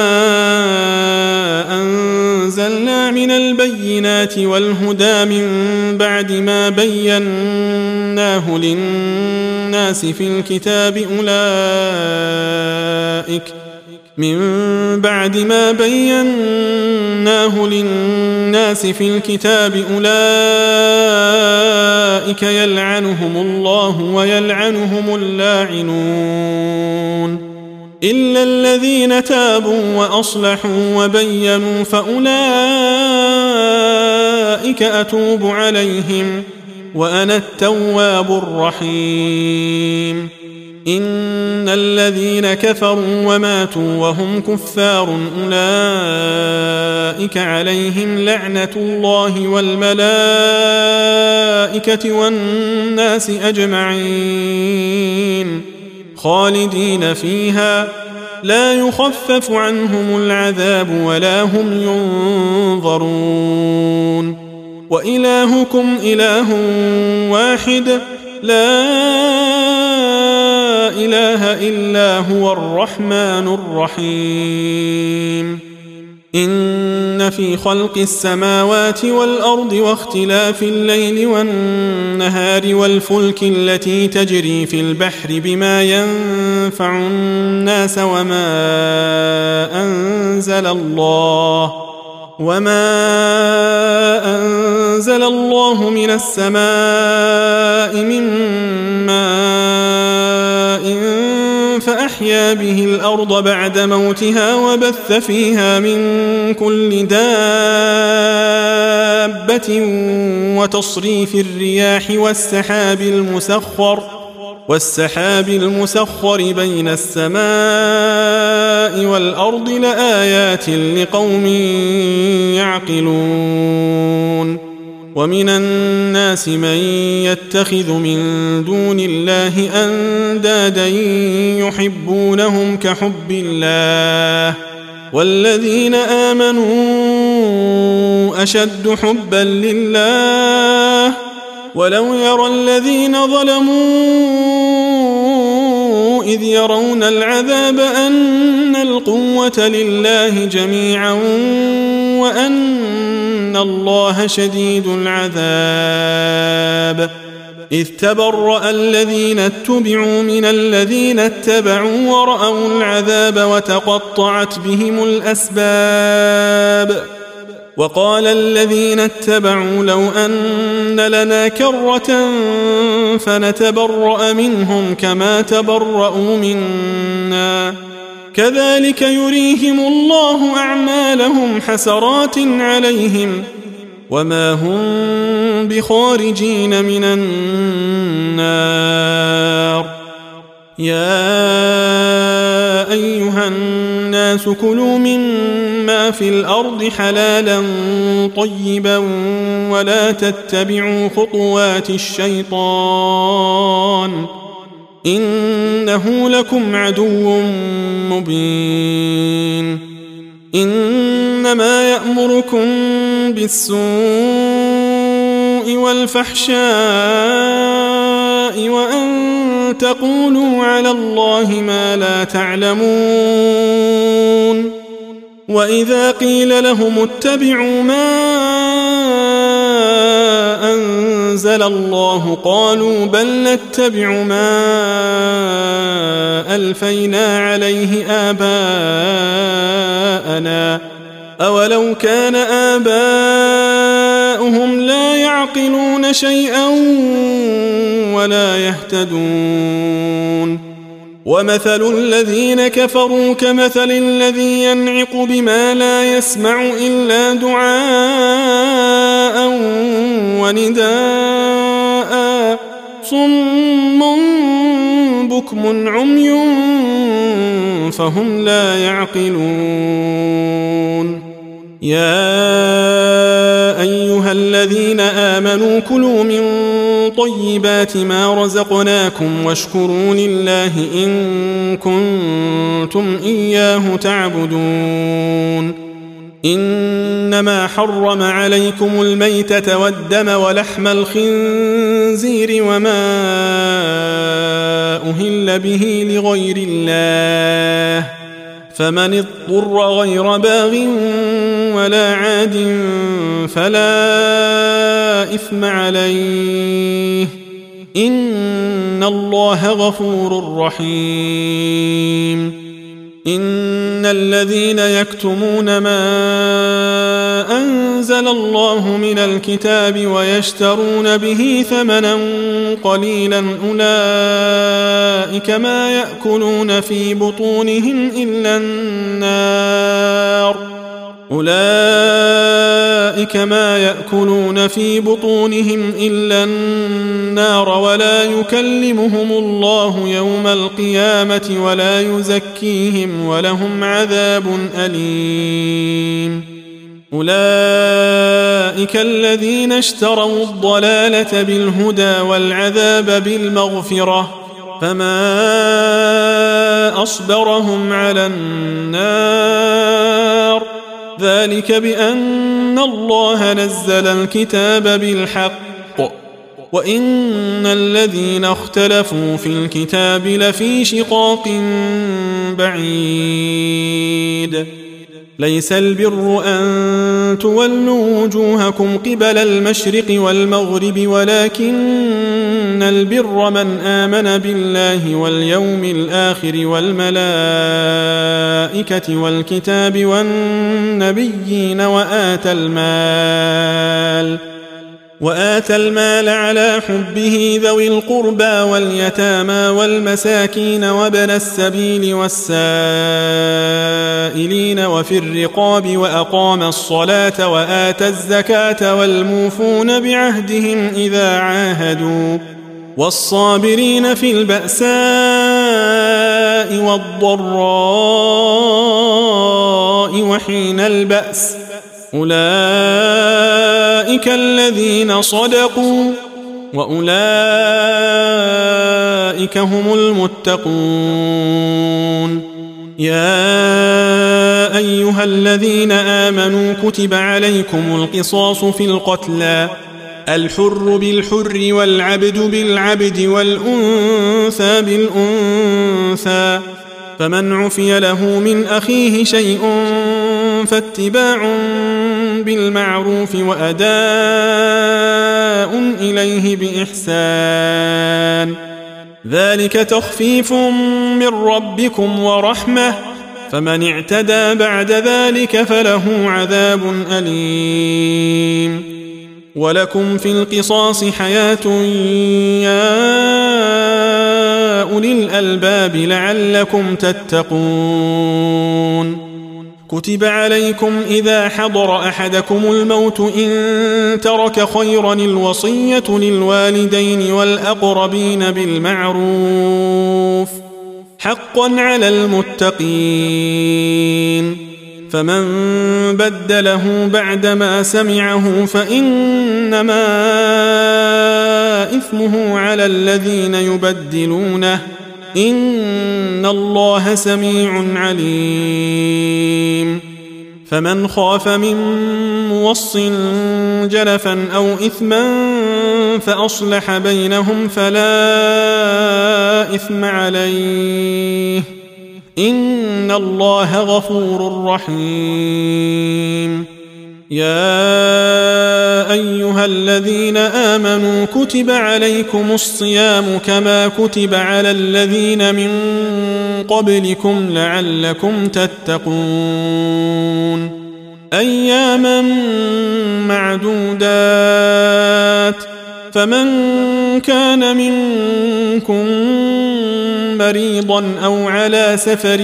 أنزلنا من البينات والهدى من بعد ما بيناه للناس في الكتاب أولئك من بعد ما بيناه للناس في الكتاب أولئك يلعنهم الله ويلعنهم اللاعنون إلا الذين تابوا وأصلحوا وبينوا فأولئك أتوب عليهم وأنا التواب الرحيم إن الذين كفروا وماتوا وهم كفار أولئك عليهم لعنة الله والملائكة والناس أجمعين خالدين فيها لا يخفف عنهم العذاب ولا هم ينظرون وإلهكم إله واحد لا إله إلا هو الرحمن الرحيم إن في خلق السماوات والأرض واختلاف الليل والنهار والفلك التي تجري في البحر بما ينفع الناس وما أنزل الله وما أنزل الله من السماء من ماء فأحيا به الأرض بعد موتها وبث فيها من كل دابة وتصريف الرياح والسحاب المسخر والسحاب المسخر بين السماء والأرض لآيات لقوم يعقلون ومن الناس من يتخذ من دون الله أندادا يحبونهم كحب الله والذين آمنوا أشد حبا لله ولو يرى الذين ظلموا إذ يرون العذاب أن القوة لله جميعا وأن الله شديد العذاب إذ تبرأ الذين اتبعوا من الذين اتبعوا ورأوا العذاب وتقطعت بهم الأسباب وقال الذين اتبعوا لو أن لنا كرة فنتبرأ منهم كما تبرأوا منا كذلك يريهم الله أعمالهم حسرات عليهم وما هم بخارجين من النار يا أيها الناس الناس كلوا مما في الأرض حلالا طيبا ولا تتبعوا خطوات الشيطان إنه لكم عدو مبين إنما يأمركم بالسوء والفحشاء وأن تقولوا على الله ما لا تعلمون وإذا قيل لهم اتبعوا ما أنزل الله قالوا بل نتبع ما ألفينا عليه آباءنا أولو كان آباؤهم لا يعقلون شيئا ولا يهتدون ومثل الذين كفروا كمثل الذي ينعق بما لا يسمع إلا دعاء ونداء صم بكم عمي فهم لا يعقلون يا أيها الذين آمنوا كلوا من طيبات ما رزقناكم واشكروا لله إن كنتم إياه تعبدون إنما حرم عليكم الميتة والدم ولحم الخنزير وما أهل به لغير الله فمن اضطر غير باغ ولا عاد فلا إثم عليه إن الله غفور رحيم إن الذين يكتمون ما أنزل الله من الكتاب ويشترون به ثمنا قليلا أولئك ما يأكلون في بطونهم إلا النار أولئك ما يأكلون في بطونهم إلا النار ولا يكلمهم الله يوم القيامة ولا يزكيهم ولهم عذاب أليم أولئك الذين اشتروا الضلالة بالهدى والعذاب بالمغفرة فما أصبرهم على النار ذلك بأن الله نزل الكتاب بالحق وإن الذين اختلفوا في الكتاب لفي شقاق بعيد ليس البر أن تولوا وجوهكم قبل المشرق والمغرب ولكن البر من آمن بالله واليوم الآخر والملائكة والكتاب والنبيين وآتى المال وآتى المال على حبه ذوي القربى واليتامى والمساكين وابن السبيل والسائلين وفي الرقاب وأقام الصلاة وآتى الزكاة والموفون بعهدهم إذا عاهدوا والصابرين في البأساء والضراء وحين البأس أولئك الذين صدقوا وأولئك هم المتقون يا أيها الذين آمنوا كتب عليكم القصاص في القتلى الحر بالحر والعبد بالعبد والأنثى بالأنثى فمن عفي له من أخيه شيء فاتباع بالمعروف وأداء إليه بإحسان ذلك تخفيف من ربكم ورحمة فمن اعتدى بعد ذلك فله عذاب أليم ولكم في القصاص حياة يا أولي الألباب لعلكم تتقون كتب عليكم إذا حضر أحدكم الموت إن ترك خيرا الوصية للوالدين والأقربين بالمعروف حقا على المتقين. فمن بدله بعدما سمعه فإنما إثمه على الذين يبدلونه، إن الله سميع عليم. فمن خاف من موص جنفا أو إثما فأصلح بينهم فلا إثم عليه، إن الله غفور رحيم. يا أيها الذين آمنوا كتب عليكم الصيام كما كتب على الذين من قبلكم لعلكم تتقون، أياما معدودات. فمن كان منكم مريضا أو على سفر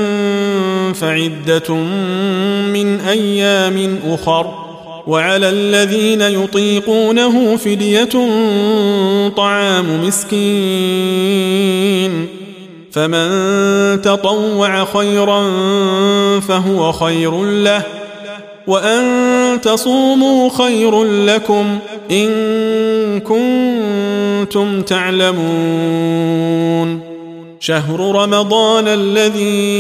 فعدة من أيام أخر، وعلى الذين يطيقونه فدية طعام مسكين، فمن تطوع خيرا فهو خير له، وأن تصوموا خير لكم إن كنتم تعلمون. شهر رمضان الذي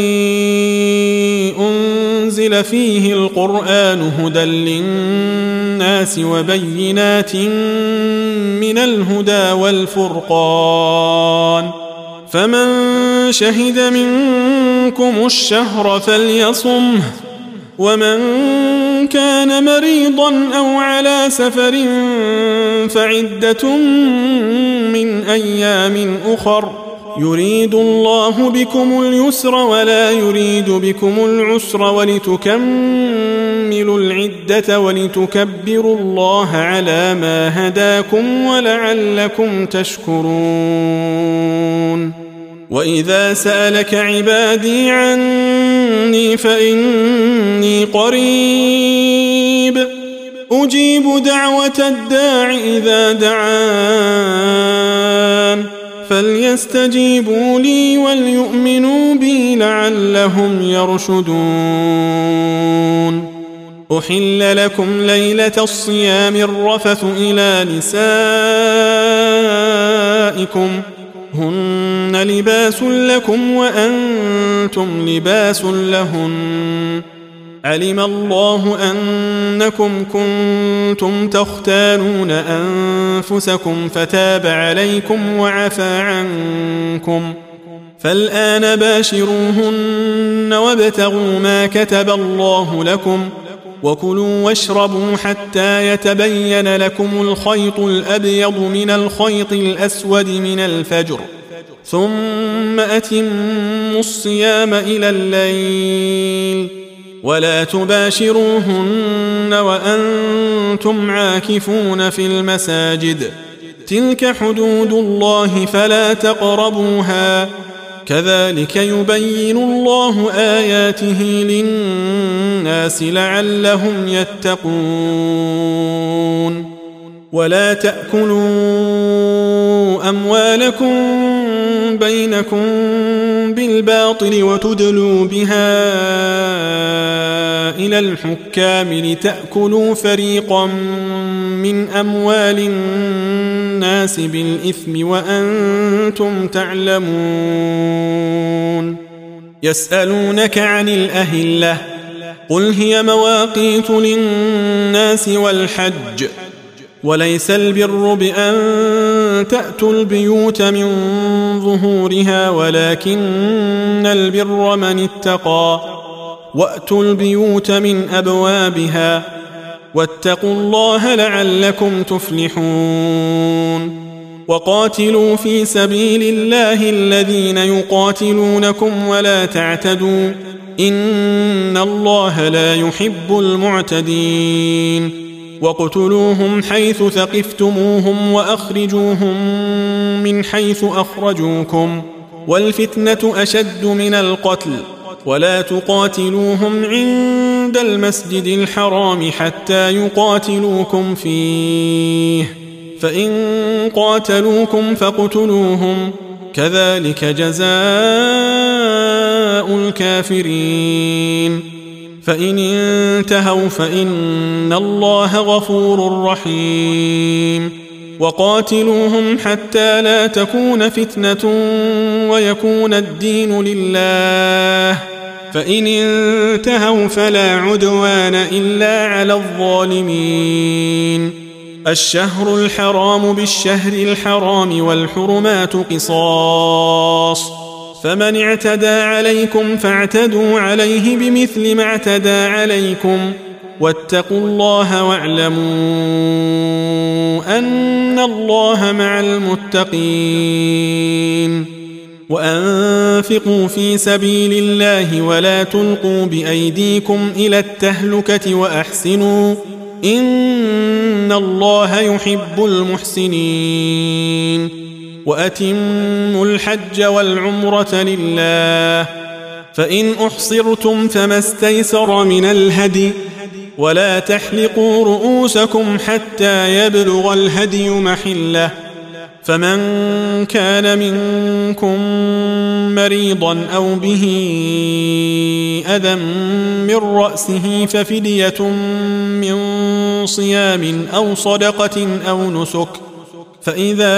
أنزل فيه القرآن هدى للناس وبينات من الهدى والفرقان، فمن شهد منكم الشهر فليصمه، ومن كان مريضا أو على سفر فعدة من أيام أخر، يريد الله بكم اليسر ولا يريد بكم العسر ولتكملوا العدة ولتكبروا الله على ما هداكم ولعلكم تشكرون. وإذا سألك عبادي عني فإني قريب أجيب دعوة الداع إذا دعان، فليستجيبوا لي وليؤمنوا بي لعلهم يرشدون. أحل لكم ليلة الصيام الرفث إلى نسائكم، هن لباس لكم وأنتم لباس لهن، علم الله أنكم كنتم تختانون أنفسكم فتاب عليكم وعفى عنكم، فالآن باشروهن وابتغوا ما كتب الله لكم، وكلوا واشربوا حتى يتبين لكم الخيط الأبيض من الخيط الأسود من الفجر، ثم أتموا الصيام إلى الليل، ولا تباشروهن وأنتم عاكفون في المساجد، تلك حدود الله فلا تقربوها، كذلك يبين الله آياته للناس لعلهم يتقون. ولا تأكلوا أموالكم بينكم بالباطل وتدلوا بها إلى الحكام لتأكلوا فريقا من أموال الناس بالإثم وأنتم تعلمون. يسألونك عن الأهلة، قل هي مواقيت للناس والحج، وليس البر بأن تأتوا البيوت من ظهورها ولكن البر من اتقى، وأتوا البيوت من أبوابها، واتقوا الله لعلكم تفلحون. وقاتلوا في سبيل الله الذين يقاتلونكم ولا تعتدوا، إن الله لا يحب المعتدين. واقتلوهم حيث ثقفتموهم وأخرجوهم من حيث أخرجوكم، والفتنة أشد من القتل، ولا تقاتلوهم عند المسجد الحرام حتى يقاتلوكم فيه، فإن قاتلوكم فاقتلوهم كذلك جزاء الكافرين فإن انتهوا فإن الله غفور رحيم وقاتلوهم حتى لا تكون فتنة ويكون الدين لله فإن انتهوا فلا عدوان إلا على الظالمين الشهر الحرام بالشهر الحرام والحرمات قصاص فمن اعتدى عليكم فاعتدوا عليه بمثل ما اعتدى عليكم واتقوا الله واعلموا أن الله مع المتقين وأنفقوا في سبيل الله ولا تلقوا بأيديكم إلى التهلكة وأحسنوا إن الله يحب المحسنين وأتموا الحج والعمرة لله فإن أحصرتم فما استيسر من الهدي ولا تحلقوا رؤوسكم حتى يبلغ الهدي محله فمن كان منكم مريضا أو به أذى من رأسه ففدية من صيام أو صدقة أو نسك فإذا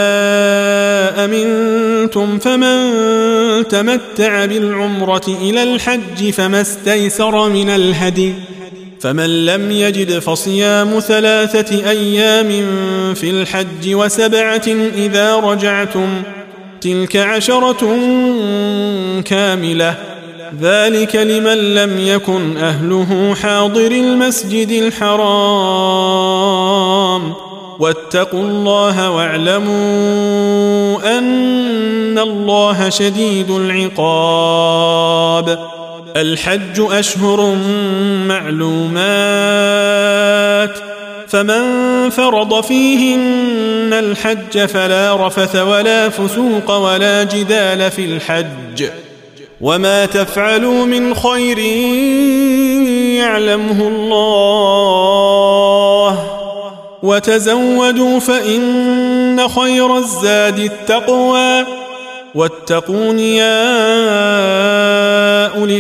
أمنتم فمن تمتع بالعمرة إلى الحج فما استيسر من الهدي فمن لم يجد فصيام ثلاثة أيام في الحج وسبعة إذا رجعتم تلك عشرة كاملة ذلك لمن لم يكن أهله حاضر المسجد الحرام واتقوا الله واعلموا أن الله شديد العقاب الحج أشهر معلومات فمن فرض فيهن الحج فلا رفث ولا فسوق ولا جدال في الحج وما تفعلوا من خير يعلمه الله وتزودوا فإن خير الزاد التقوى واتقون يا أولي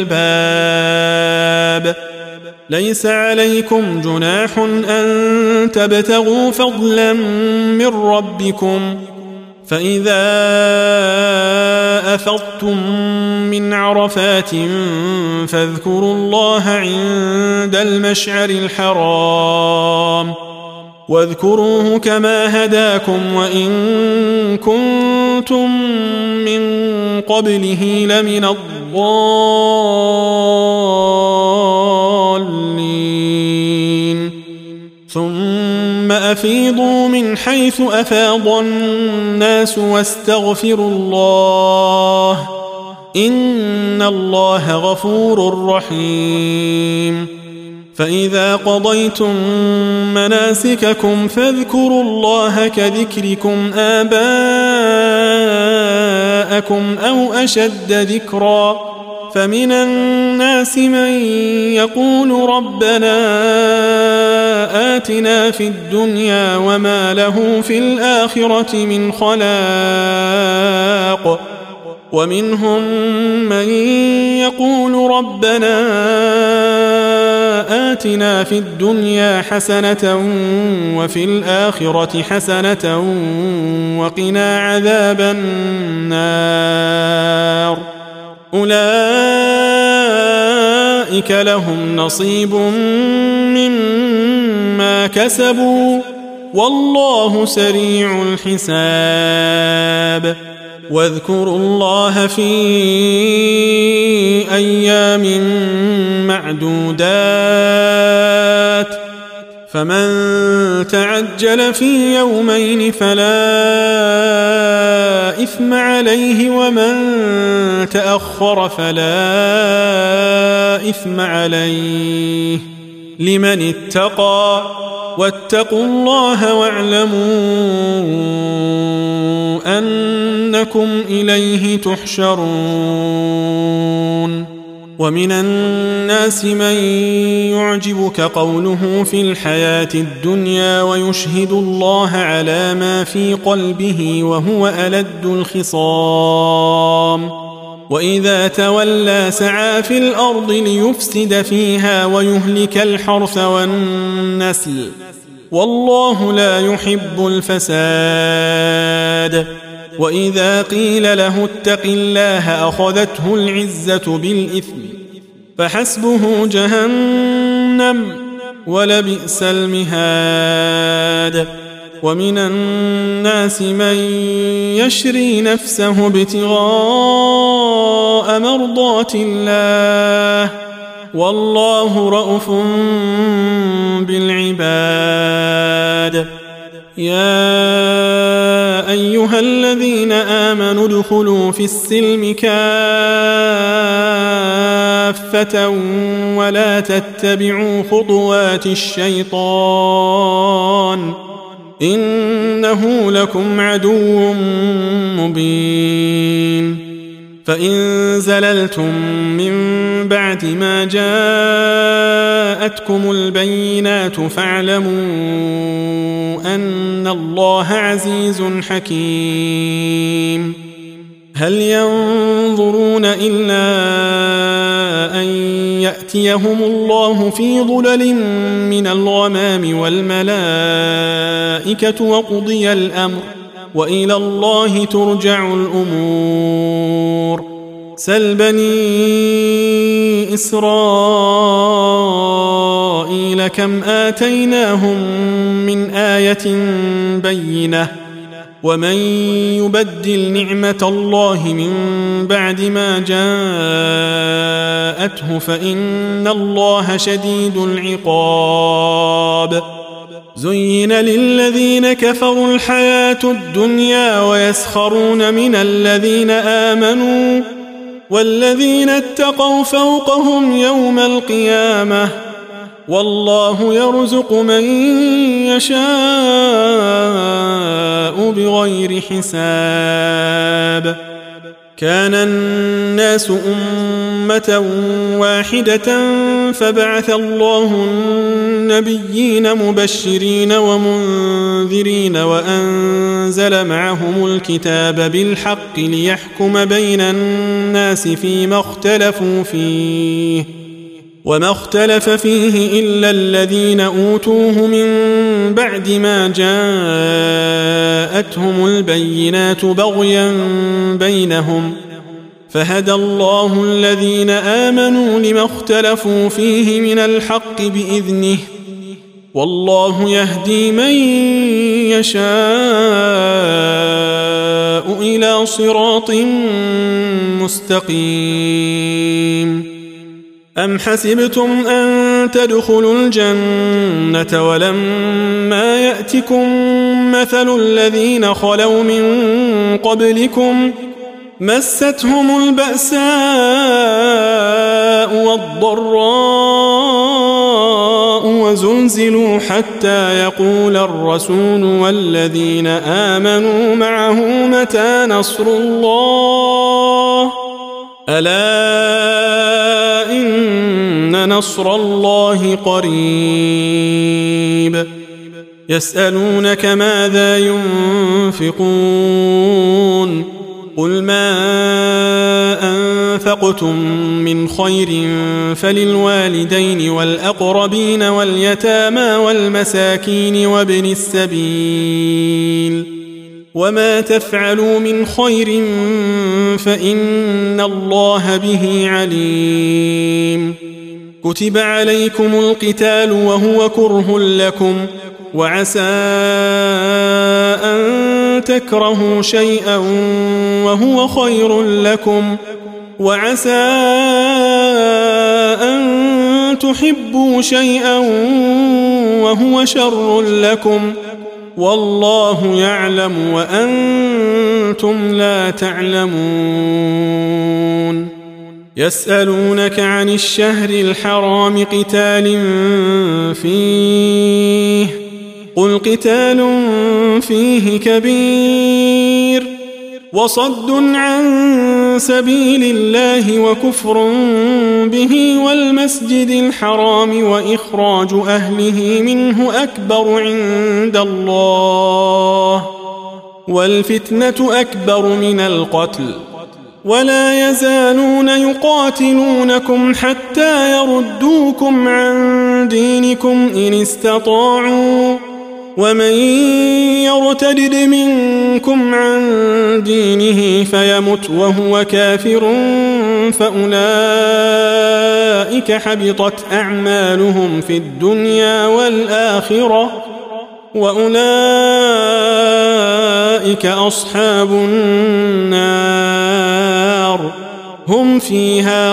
الألباب ليس عليكم جناح أن تبتغوا فضلا من ربكم فإذا أفضتم من عرفات فاذكروا الله عند المشعر الحرام واذكروه كما هداكم وإن كنتم من قبله لمن الضالين ثم أفيضوا من حيث أفاض الناس واستغفروا الله إن الله غفور رحيم فإذا قضيتم مناسككم فاذكروا الله كذكركم آباءكم أو أشد ذكرا فمن الناس من يقول ربنا آتنا في الدنيا وما له في الآخرة من خلاق ومنهم من يقول ربنا آتنا في الدنيا حسنة وفي الآخرة حسنة وقنا عذاب النار أولئك لهم نصيب مما كسبوا والله سريع الحساب واذكروا الله في أيام معدودات فمن تعجل في يومين فلا إثم عليه ومن تأخر فلا إثم عليه لمن اتقى واتقوا الله واعلموا أنكم إليه تحشرون ومن الناس من يعجبك قوله في الحياة الدنيا ويشهد الله على ما في قلبه وهو ألد الخصام وإذا تولى سعى في الأرض ليفسد فيها ويهلك الحرث والنسل والله لا يحب الفساد وإذا قيل له اتق الله أخذته العزة بالإثم فحسبه جهنم ولبئس المهاد ومن الناس من يشري نفسه ابتغاء مرضات الله والله رؤوف بالعباد يا أيها الذين آمنوا ادخلوا في السلم كافة ولا تتبعوا خطوات الشيطان إنه لكم عدو مبين فإن زللتم من بعد ما جاءتكم البينات فاعلموا أن الله عزيز حكيم هل ينظرون إلا أن يأتيهم الله في ظلل من الغمام والملائكة وقضي الأمر وإلى الله ترجع الأمور سل بني إسرائيل كم آتيناهم من آية بينة ومن يبدل نعمة الله من بعد ما جاءته فإن الله شديد العقاب زين للذين كفروا الحياة الدنيا ويسخرون من الذين آمنوا والذين اتقوا فوقهم يوم القيامة والله يرزق من يشاء بغير حساب كان الناس أمة واحدة فبعث الله النبيين مبشرين ومنذرين وأنزل معهم الكتاب بالحق ليحكم بين الناس فيما اختلفوا فيه وما اختلف فيه إلا الذين أوتوه من بعد ما جاءتهم البينات بغيا بينهم فهدى الله الذين آمنوا لما اختلفوا فيه من الحق بإذنه والله يهدي من يشاء إلى صراط مستقيم أم حسبتم أن تدخلوا الجنة ولما يأتكم مثل الذين خلوا من قبلكم مستهم البأساء والضراء وزلزلوا حتى يقول الرسول والذين آمنوا معه متى نصر الله ألا إن نصر الله قريب يسألونك ماذا ينفقون قل ما أنفقتم من خير فللوالدين والأقربين واليتامى والمساكين وابن السبيل وما تفعلوا من خير فإن الله به عليم كتب عليكم القتال وهو كره لكم وعسى أن تكرهوا شيئا وهو خير لكم وعسى أن تحبوا شيئا وهو شر لكم والله يعلم وأنتم لا تعلمون يسألونك عن الشهر الحرام قتال فيه قل قتال فيه كبير وصد عن سبيل الله وكفر به والمسجد الحرام وإخراج أهله منه أكبر عند الله والفتنة أكبر من القتل ولا يزالون يقاتلونكم حتى يردوكم عن دينكم إن استطاعوا ومن يرتدد منكم عن دينه فيمت وهو كافر فأولئك حبطت أعمالهم في الدنيا والآخرة وأولئك أصحاب النار هم فيها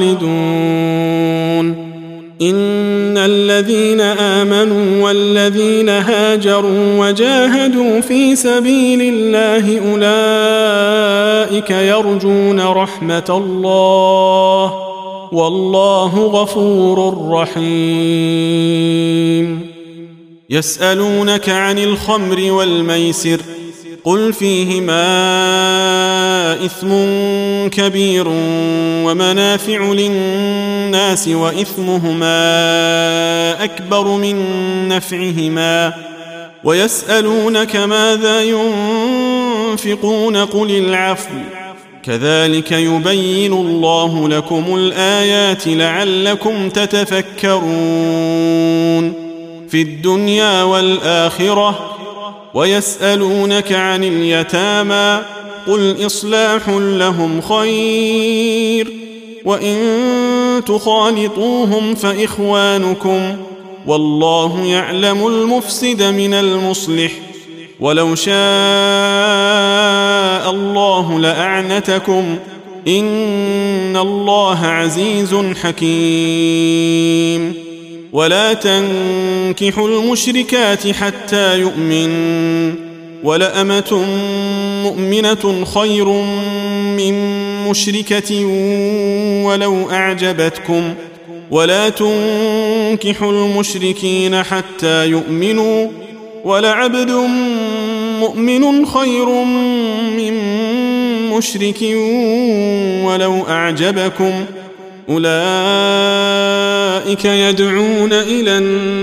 خالدون إن الذين آمنوا والذين هاجروا وجاهدوا في سبيل الله أولئك يرجون رحمة الله والله غفور رحيم يسألونك عن الخمر والميسر قل فيهما إثم كبير ومنافع للناس وإثمهما أكبر من نفعهما ويسألونك ماذا ينفقون قل العفو كذلك يبين الله لكم الآيات لعلكم تتفكرون في الدنيا والآخرة ويسألونك عن اليتامى قل إصلاح لهم خير وإن تخالطوهم فإخوانكم والله يعلم المفسد من المصلح ولو شاء الله لأعنتكم إن الله عزيز حكيم ولا تنكحوا المشركات حتى يؤمن ولأمة مؤمنة خير من مشركة ولو أعجبتكم ولا تنكحوا المشركين حتى يؤمنوا ولعبد مؤمن خير من مشرك ولو أعجبكم أولئك يدعون إلى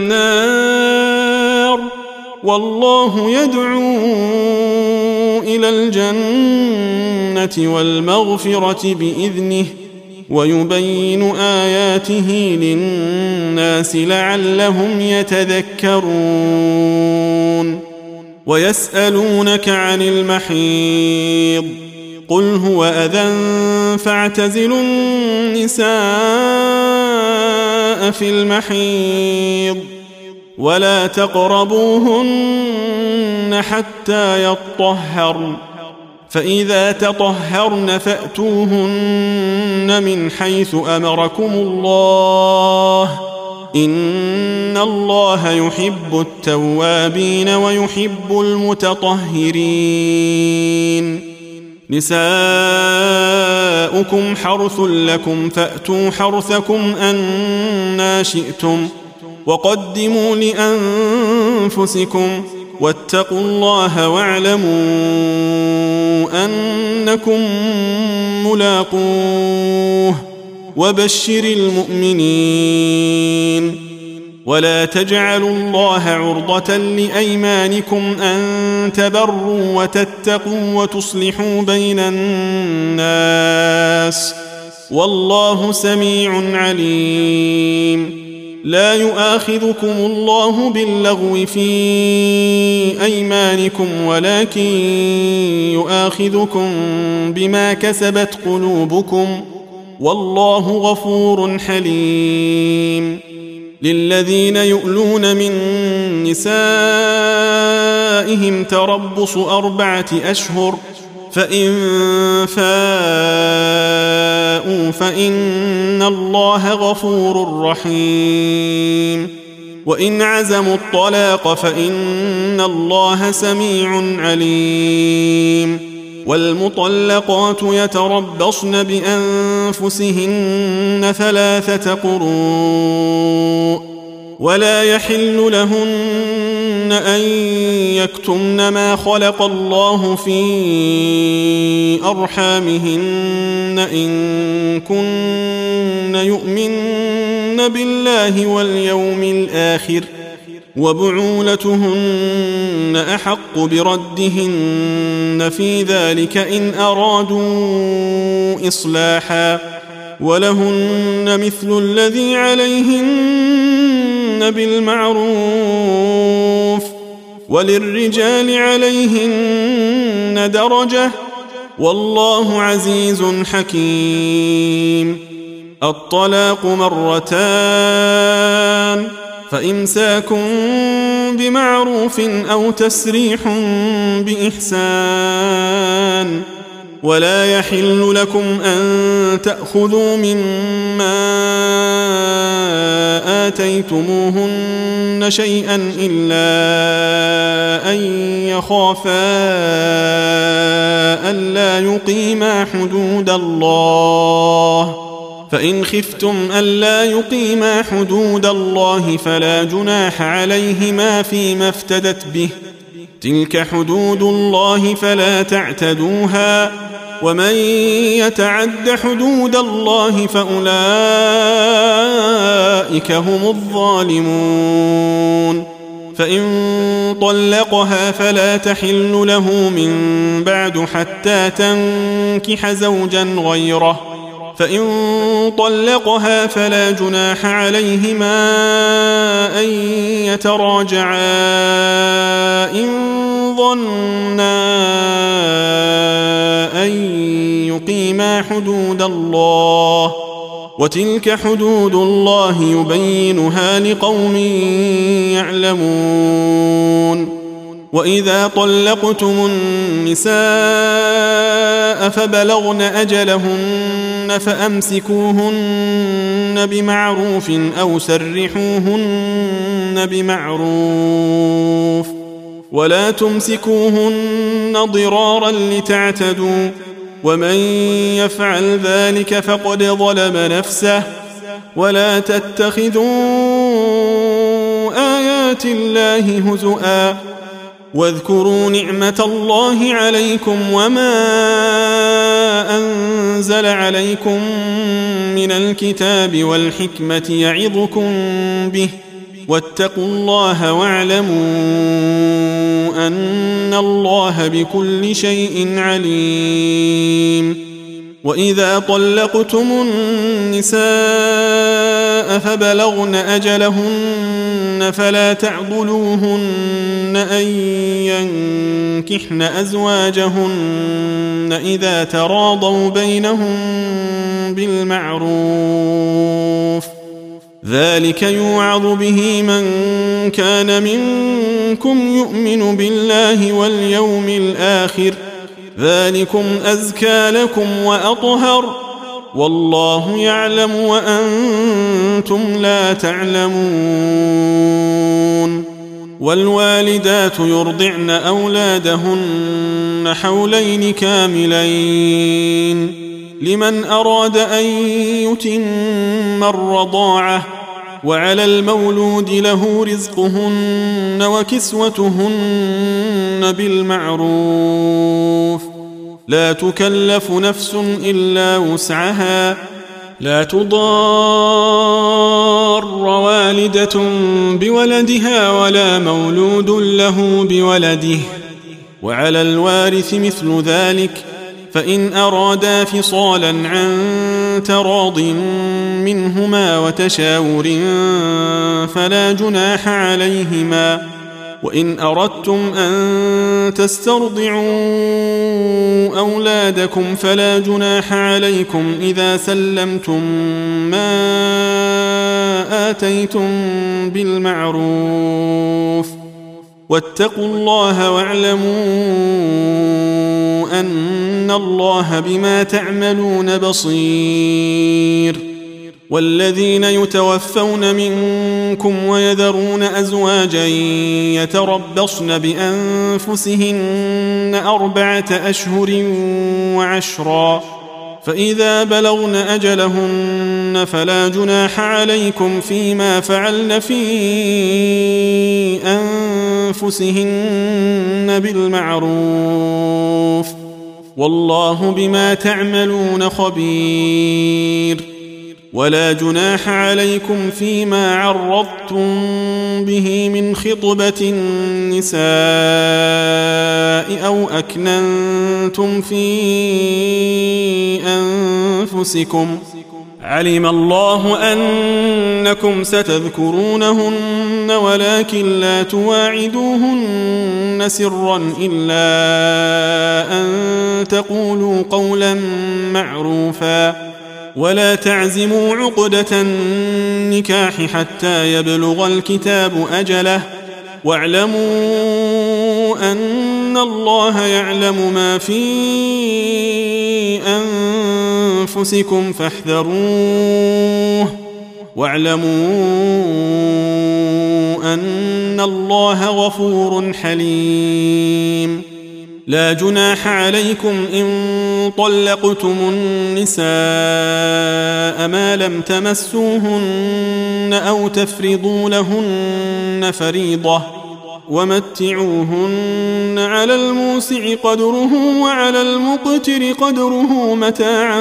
النار والله يدعو إلى الجنة والمغفرة بإذنه ويبين آياته للناس لعلهم يتذكرون ويسألونك عن المحيض قل هو أذى فاعتزلوا النساء في المحيض ولا تقربوهن حتى يطهرن فإذا تطهرن فأتوهن من حيث أمركم الله إن الله يحب التوابين ويحب المتطهرين نساؤكم حرث لكم فأتوا حرثكم أنى شئتم وقدموا لأنفسكم واتقوا الله واعلموا أنكم ملاقوه وبشر المؤمنين ولا تجعلوا الله عرضة لأيمانكم أن تبروا وتتقوا وتصلحوا بين الناس والله سميع عليم لا يؤاخذكم الله باللغو في أيمانكم ولكن يؤاخذكم بما كسبت قلوبكم والله غفور حليم للذين يؤلون من نسائهم تربص أربعة أشهر فإن فاءوا فإن الله غفور رحيم وإن عزموا الطلاق فإن الله سميع عليم والمطلقات يتربصن بأنفسهن ثلاثة قروء ولا يحل لهن أن يكتمن ما خلق الله في أرحامهن إن كن يؤمن بالله واليوم الآخر وبعولتهن أحق بردهن في ذلك إن أرادوا إصلاحا ولهن مثل الذي عليهن بالمعروف وللرجال عليهن درجة والله عزيز حكيم. الطلاق مرتان فإمساك بمعروف أو تسريح بإحسان ولا يحل لكم أن تأخذوا مما آتيتموهن شيئا إلا أن يخافا ألا يقيما حدود الله فإن خفتم ألا يقيما حدود الله فلا جناح عليهما فيما افتدت به تلك حدود الله فلا تعتدوها ومن يتعد حدود الله فأولئك هم الظالمون. فإن طلقها فلا تحل له من بعد حتى تنكح زوجا غيره فإن طلقها فلا جناح عليهما أن يتراجعا إن ظنا أن يقيما حدود الله وتلك حدود الله يبينها لقوم يعلمون. وإذا طلقتم النساء فبلغن أجلهن فأمسكوهن بمعروف أو سرحوهن بمعروف ولا تمسكوهن ضرارا لتعتدوا ومن يفعل ذلك فقد ظلم نفسه ولا تتخذوا آيات الله هزؤا واذكروا نعمة الله عليكم وما أنزل عليكم من الكتاب والحكمة يعظكم به واتقوا الله واعلموا أن الله بكل شيء عليم. وإذا طلقتم النساء فبلغن أجلهن فلا تعضلوهن أن ينكحن أزواجهن إذا تراضوا بينهم بالمعروف ذلك يوعظ به من كان منكم يؤمن بالله واليوم الآخر ذلكم أزكى لكم وأطهر والله يعلم وأنتم لا تعلمون. والوالدات يرضعن أولادهن حولين كاملين لمن أراد أن يتم الرضاعة وعلى المولود له رزقهن وكسوتهن بالمعروف لا تكلف نفس إلا وسعها لا تضار والدة بولدها ولا مولود له بولده وعلى الوارث مثل ذلك فإن أرادا فصالا عن تراض منهما وتشاور فلا جناح عليهما وإن أردتم أن تسترضعوا أولادكم فلا جناح عليكم إذا سلمتم ما آتيتم بالمعروف واتقوا الله واعلموا أن الله بما تعملون بصير. والذين يتوفون منكم ويذرون أزواجا يتربصن بأنفسهن أربعة أشهر وعشرا فإذا بلغن أجلهن فلا جناح عليكم فيما فعلن في أنفسهن أنفسهن بالمعروف والله بما تعملون خبير. ولا جناح عليكم فيما عرضتم به من خطبة النساء أو أكننتم في أنفسكم علم الله أنكم ستذكرونهن ولكن لا تواعدوهن سرا إلا أن تقولوا قولا معروفا ولا تعزموا عقدة النكاح حتى يبلغ الكتاب أجله واعلموا أن الله يعلم ما في أنفسكم فاحذروه واعلموا أن الله غفور حليم. لا جناح عليكم إن طلقتم النساء ما لم تمسوهن أو تفرضوا لهن فريضة ومتعوهن على الموسع قدره وعلى المقتر قدره متاعا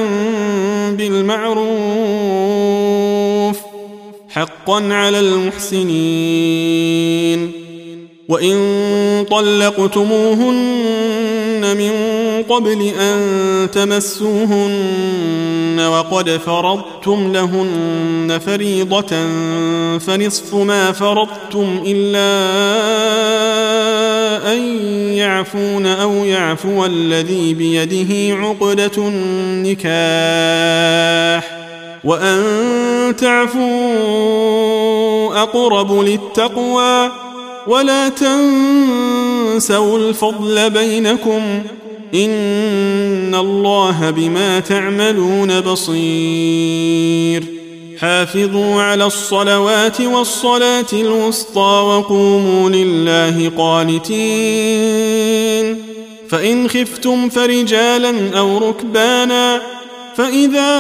بالمعروف حقا على المحسنين. وإن طلقتموهن من قبل أن تمسوهن وقد فرضتم لهن فريضة فنصف ما فرضتم إلا أن يعفون أو يعفو الذي بيده عقدة النكاح وأن تعفوا أقرب للتقوى ولا تنسوا الفضل بينكم إن الله بما تعملون بصير. حافظوا على الصلوات والصلاة الوسطى وقوموا لله قانتين. فإن خفتم فرجالا أو ركبانا فإذا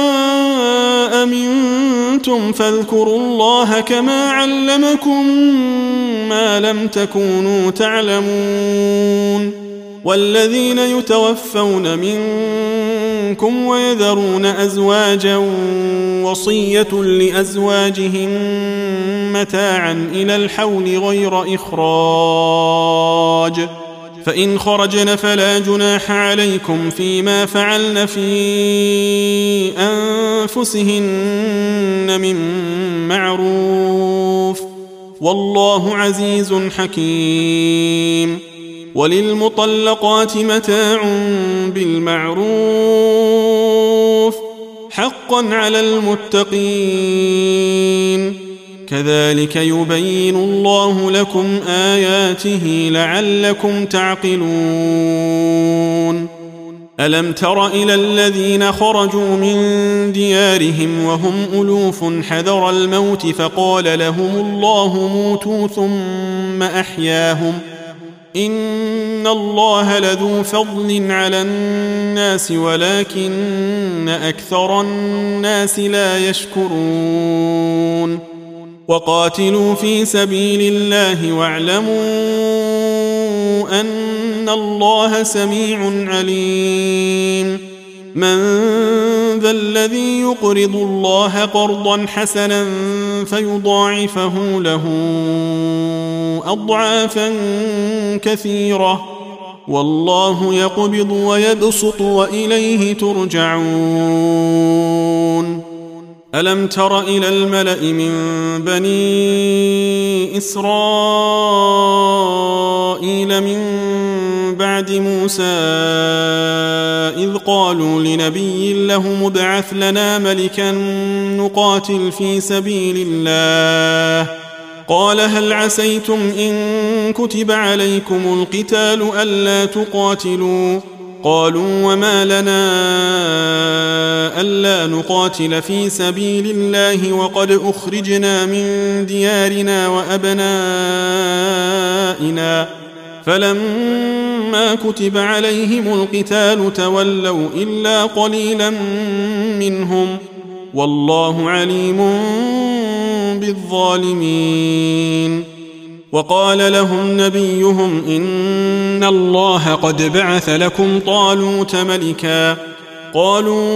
أمنتم فاذكروا الله كما علمكم ما لم تكونوا تعلمون. والذين يتوفون منكم ويذرون أزواجا وصية لأزواجهم متاعا إلى الحول غير إخراج فإن خرجن فلا جناح عليكم فيما فعلن في أنفسهن من معروف والله عزيز حكيم. وللمطلقات متاع بالمعروف حقا على المتقين كذلك يبين الله لكم آياته لعلكم تعقلون. ألم تر إلى الذين خرجوا من ديارهم وهم ألوف حذر الموت فقال لهم الله موتوا ثم أحياهم إن الله لذو فضل على الناس ولكن أكثر الناس لا يشكرون. وقاتلوا في سبيل الله واعلموا أن الله سميع عليم. من ذا الذي يقرض الله قرضا حسنا فيضاعفه له أضعافا كثيرة والله يقبض ويبسط وإليه ترجعون. ألم تر إلى الملأ من بني إسرائيل من بعد موسى إذ قالوا لنبي له ابعث لنا ملكا نقاتل في سبيل الله قال هل عسيتم إن كتب عليكم القتال ألا تقاتلوا قالوا وما لنا ألا نقاتل في سبيل الله وقد أخرجنا من ديارنا وأبنائنا فلما كتب عليهم القتال تولوا إلا قليلا منهم والله عليم بالظالمين. وقال لهم نبيهم إن الله قد بعث لكم طالوت ملكا قالوا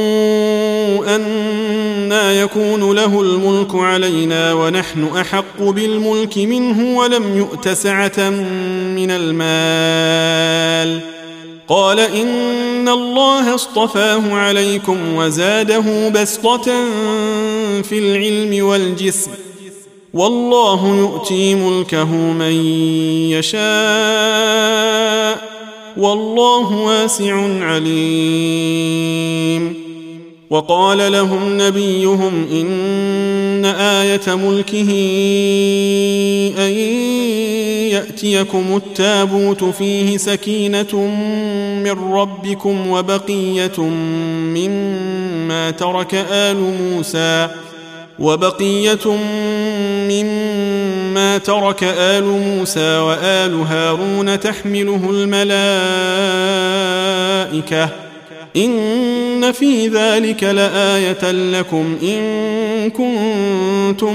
أنى يكون له الملك علينا ونحن أحق بالملك منه ولم يؤت سعة من المال قال إن الله اصطفاه عليكم وزاده بسطة في العلم والجسم والله يؤتي ملكه من يشاء والله واسع عليم وقال لهم نبيهم إن آية ملكه أن يأتيكم التابوت فيه سكينة من ربكم وبقية مما ترك آل موسى وبقية مما ترك آل موسى وآل هارون تحمله الملائكة إن في ذلك لآية لكم إن كنتم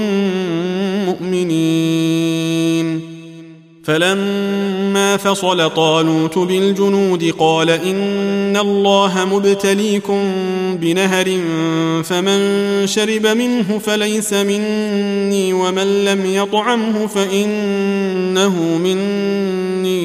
مؤمنين فلما فصل طالوت بالجنود قال إن الله مبتليكم بنهر فمن شرب منه فليس مني ومن لم يطعمه فإنه مني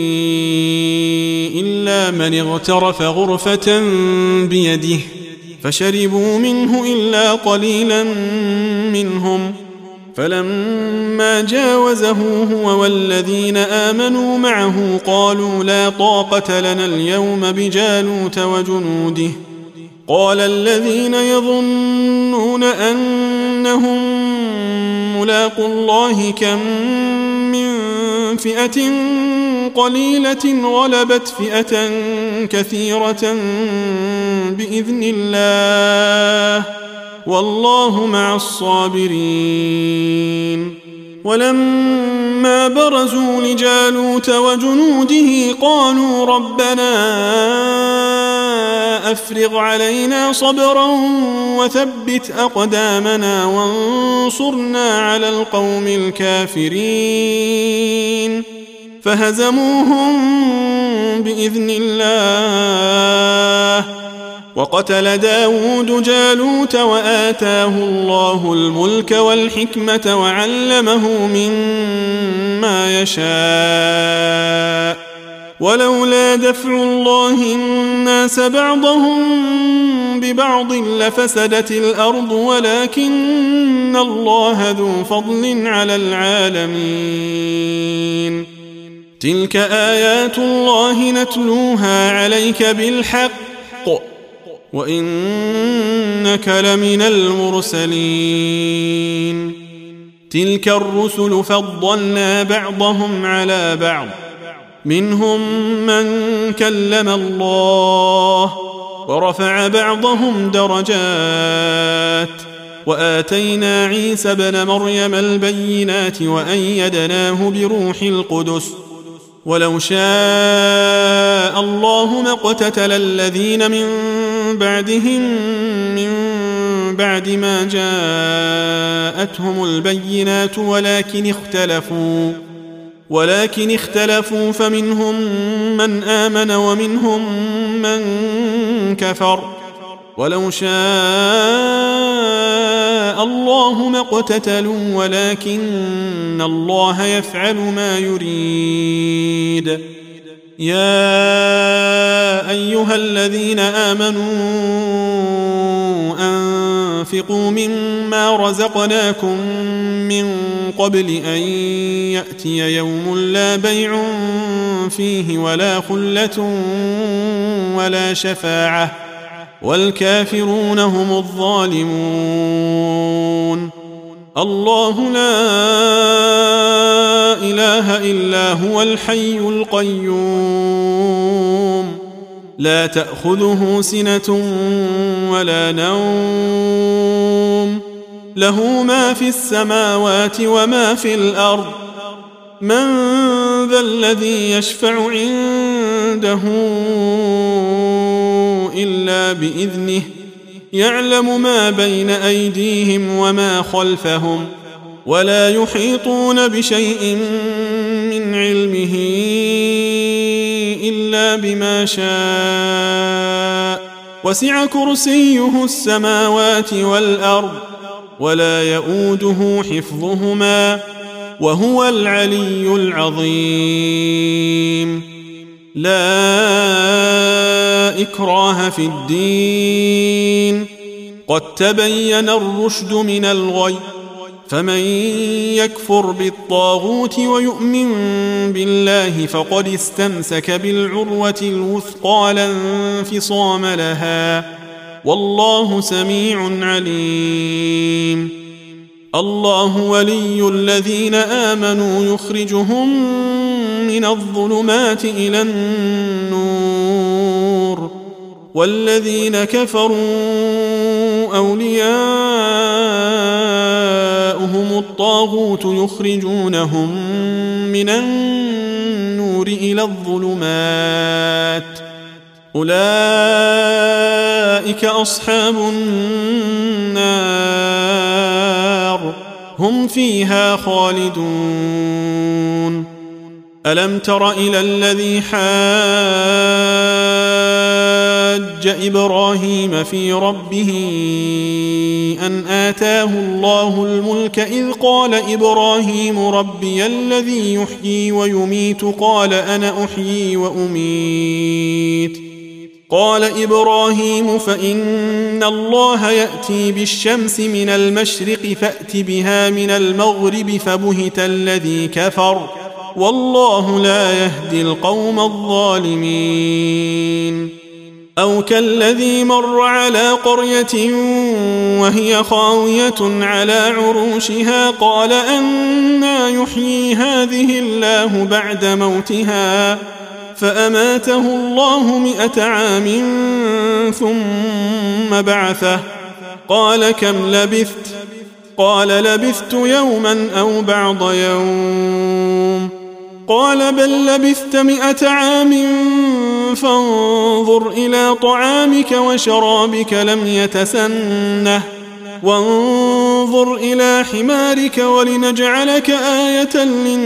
إلا من اغترف غرفة بيده فشربوا منه إلا قليلا منهم فلما جاوزه هو والذين آمنوا معه قالوا لا طاقة لنا اليوم بجالوت وجنوده قال الذين يظنون أنهم ملاقوا الله كم من فئة قليلة غلبت فئة كثيرة بإذن الله والله مع الصابرين ولما برزوا لجالوت وجنوده قالوا ربنا أفرغ علينا صبرا وثبت أقدامنا وانصرنا على القوم الكافرين فهزموهم بإذن الله وقتل داود جالوت وآتاه الله الملك والحكمة وعلمه مما يشاء ولولا دفع الله الناس بعضهم ببعض لفسدت الأرض ولكن الله ذو فضل على العالمين تلك آيات الله نتلوها عليك بالحق وإنك لمن المرسلين تلك الرسل فضلنا بعضهم على بعض منهم من كلم الله ورفع بعضهم درجات وآتينا عيسى ابن مريم البينات وأيدناه بروح القدس ولو شاء الله ما اقتتل الذين من بعدهم من بعد ما جاءتهم البينات ولكن اختلفوا ولكن اختلفوا فمنهم من آمن ومنهم من كفر ولو شاء الله ما اقتتلوا ولكن الله يفعل ما يريد يا أيها الذين آمنوا أنفقوا مما رزقناكم من قبل أن يأتي يوم لا بيع فيه ولا خلة ولا شفاعة والكافرون هم الظالمون الله لا إله إلا هو الحي القيوم لا تأخذه سنة ولا نوم له ما في السماوات وما في الأرض من ذا الذي يشفع عنده إلا بإذنه يعلم ما بين أيديهم وما خلفهم ولا يحيطون بشيء علمه إلا بما شاء وسع كرسيه السماوات والأرض ولا يؤوده حفظهما وهو العلي العظيم. لا إكراه في الدين قد تبين الرشد من الغي فمن يكفر بالطاغوت ويؤمن بالله فقد استمسك بالعروة الوثقى لا انفصام لها والله سميع عليم. الله ولي الذين آمنوا يخرجهم من الظلمات إلى النور والذين كفروا أولياؤهم الطاغوت يخرجونهم من النور إلى الظلمات أولئك أصحاب النار هم فيها خالدون. ألم تر إلى الذي حاج إبراهيم في ربه أن آتاه الله الملك إذ قال إبراهيم ربي الذي يحيي ويميت قال أنا أحيي وأميت قال إبراهيم فإن الله يأتي بالشمس من المشرق فأت بها من المغرب فبهت الذي كفر والله لا يهدي القوم الظالمين. أو كالذي مر على قرية وهي خاوية على عروشها قال أنى يحيي هذه الله بعد موتها فأماته الله مئة عام ثم بعثه قال كم لبثت قال لبثت يوما أو بعض يوم قال بل لبثت مئة عام فانظر إلى طعامك وشرابك لم يتسنه وانظر إلى حمارك ولنجعلك آية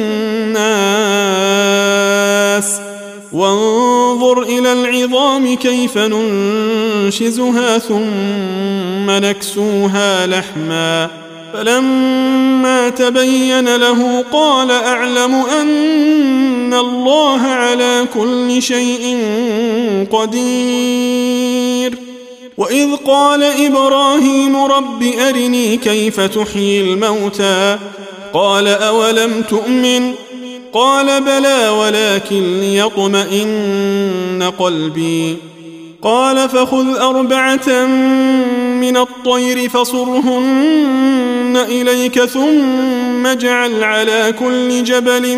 للناس وانظر إلى العظام كيف ننشزها ثم نكسوها لحما فلما تبين له قال أعلم أن الله على كل شيء قدير. وإذ قال إبراهيم رب أرني كيف تحيي الموتى قال أولم تؤمن قال بلى ولكن ليطمئن قلبي قال فخذ أربعة من الطير فصرهن إليك ثم اجعل على كل جبل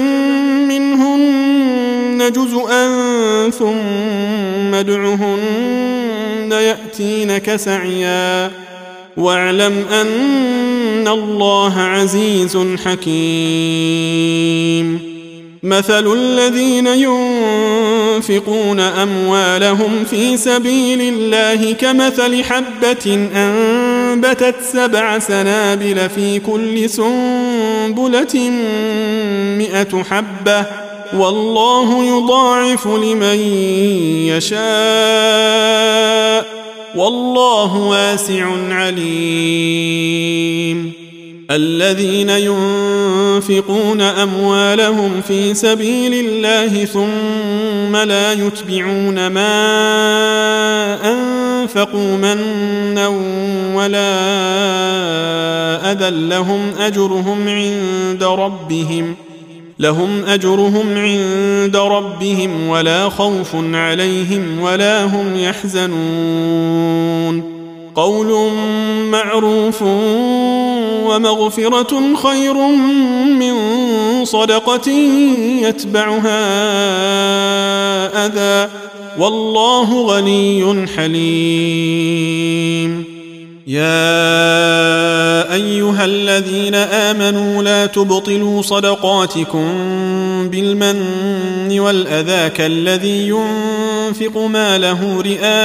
منهن جزءا ثم ادعهن يأتينك سعيا واعلم أن الله عزيز حكيم. مثل الذين ينفقون أموالهم في سبيل الله كمثل حبة أنبتت سبع سنابل في كل سنبلة مئة حبة والله يضاعف لمن يشاء والله واسع عليم. الذين ينفقون أموالهم في سبيل الله ثم لا يتبعون ما أنفقوا منا ولا أذى لهم أجرهم عند ربهم لهم أجرهم عند ربهم ولا خوف عليهم ولا هم يحزنون. قول معروف ومغفرة خير من صدقة يتبعها أذى والله غني حليم. يا أيها الذين آمنوا لا تبطلوا صدقاتكم بالمن والأذى كالذي ينفق ماله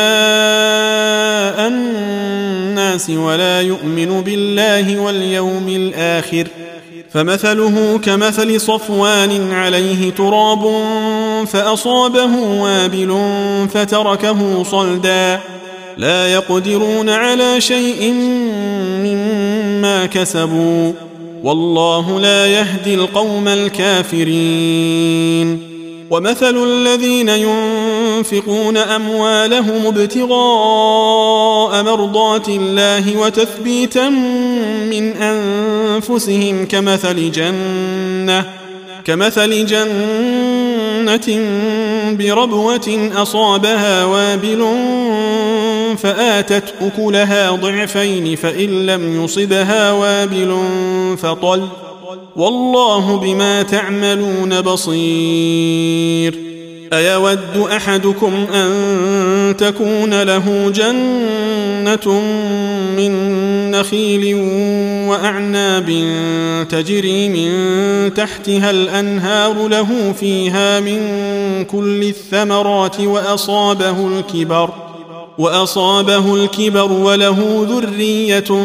رئاء الناس ولا يؤمن بالله واليوم الآخر فمثله كمثل صفوان عليه تراب فأصابه وابل فتركه صلدا لا يقدرون على شيء مما كسبوا والله لا يهدي القوم الكافرين. ومثل الذين ينفقون أموالهم ابتغاء مرضات الله وتثبيتا من أنفسهم كمثل جنة كمثل جنة بربوة أصابها وابل فآتت أكلها ضعفين فإن لم يصبها وابل فطل والله بما تعملون بصير. أيود أحدكم أن تكون له جنة من نخيل وأعناب تجري من تحتها الأنهار له فيها من كل الثمرات وأصابه الكبر وأصابه الكبر وله ذرية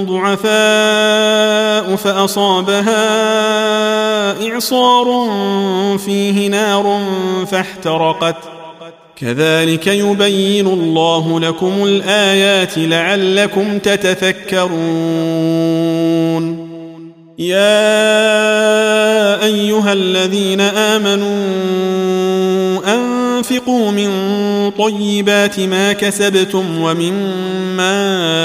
ضعفاء فأصابها إعصار فيه نار فاحترقت كذلك يبين الله لكم الآيات لعلكم تتفكرون. يا أيها الذين آمنوا أنفقوا من طيبات ما كسبتم ومما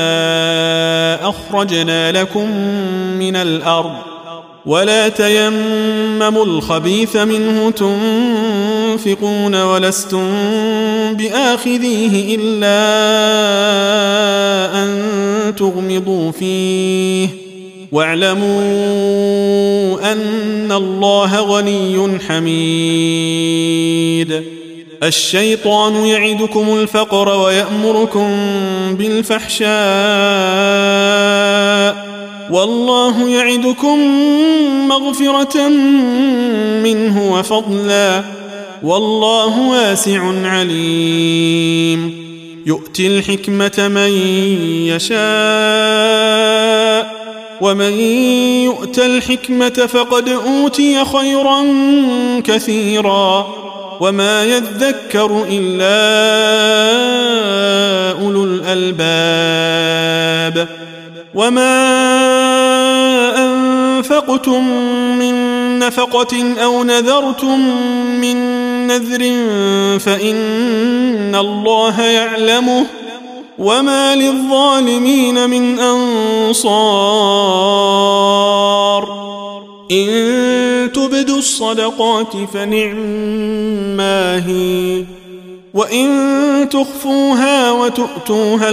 أخرجنا لكم من الأرض ولا تيمموا الخبيث منه تنفقون ولستم بآخذيه إلا أن تغمضوا فيه واعلموا أن الله غني حميد. الشيطان يعدكم الفقر ويأمركم بالفحشاء والله يعدكم مغفرة منه وفضلا والله واسع عليم. يؤتي الحكمة من يشاء ومن يؤت الحكمة فقد أوتي خيرا كثيرا وما يذكر إلا أولو الألباب. وما أنفقتم من نفقة أو نذرتم من نذر فإن الله يعلمه وما للظالمين من أنصار. إن تبدوا الصدقات فنعما هي وإن تخفوها وتؤتوها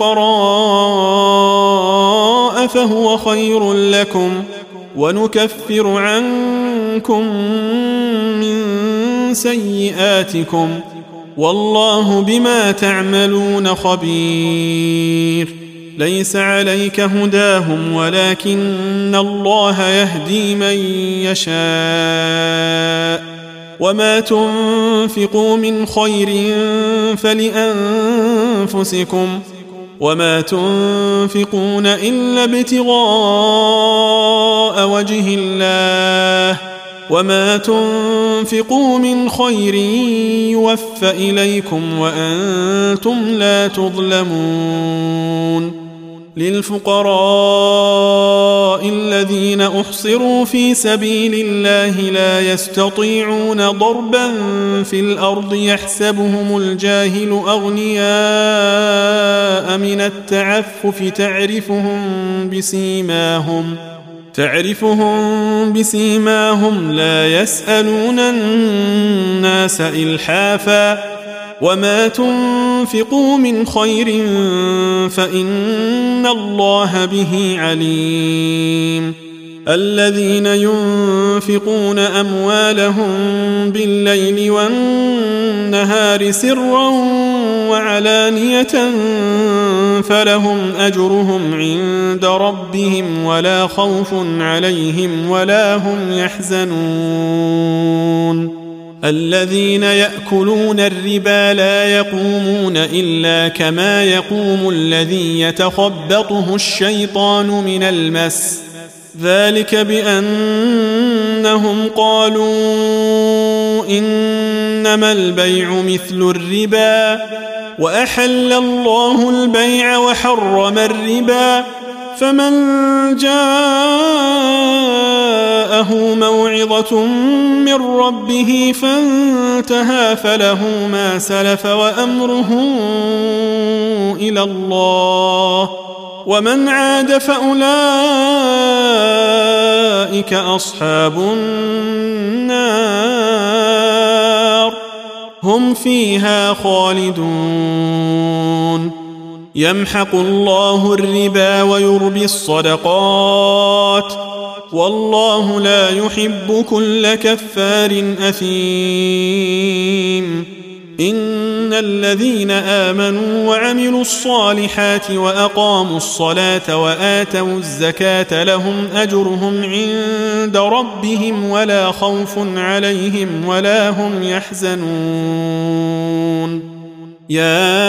الفقراء فهو خير لكم ونكفر عنكم من سيئاتكم والله بما تعملون خبير. ليس عليك هداهم ولكن الله يهدي من يشاء وما تنفقوا من خير فلأنفسكم وما تنفقون إلا ابتغاء وجه الله وما تنفقوا من خير يوفى إليكم وأنتم لا تظلمون. للفقراء الذين أحصروا في سبيل الله لا يستطيعون ضربا في الأرض يحسبهم الجاهل أغنياء من التعفف تعرفهم بسيماهم تعرفهم بسيماهم لا يسألون الناس إلحافا وما تنفقوا من خير فإن الله به عليم. الذين ينفقون أموالهم بالليل والنهار سرا وعلانية فلهم أجرهم عند ربهم ولا خوف عليهم ولا هم يحزنون. الذين يأكلون الربا لا يقومون إلا كما يقوم الذي يتخبطه الشيطان من المس ذلك بأنهم قالوا إنما البيع مثل الربا وأحل الله البيع وحرم الربا فمن جاءه موعظة من ربه فانتهى فله ما سلف وأمره إلى الله ومن عاد فأولئك أصحاب النار هم فيها خالدون يمحق الله الربا ويربي الصدقات والله لا يحب كل كفار أثيم إن الذين آمنوا وعملوا الصالحات وأقاموا الصلاة وآتوا الزكاة لهم أجرهم عند ربهم ولا خوف عليهم ولا هم يحزنون يا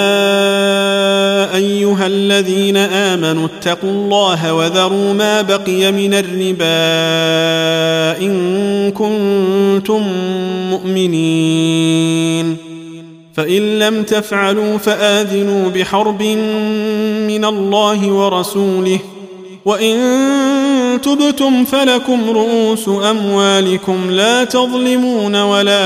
أيها الذين آمنوا اتقوا الله وذروا ما بقي من الربا إن كنتم مؤمنين فإن لم تفعلوا فآذنوا بحرب من الله ورسوله وإن تبتم فلكم رؤوس أموالكم لا تظلمون ولا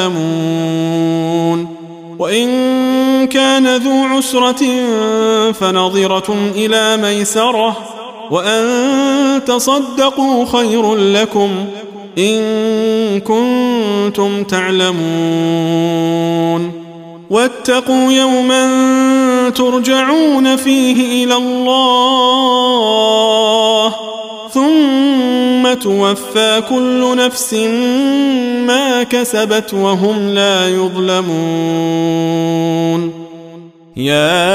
تظلمون وإن كان ذو عسرة فنظرة إلى ميسرة وأن تصدقوا خير لكم إن كنتم تعلمون واتقوا يوما ترجعون فيه إلى الله ثم توفى كل نفس ما كسبت وهم لا يظلمون يا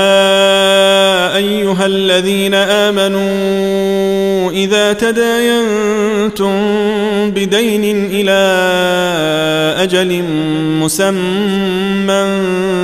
أيها الذين آمنوا إذا تداينتم بدين إلى أجل مسمى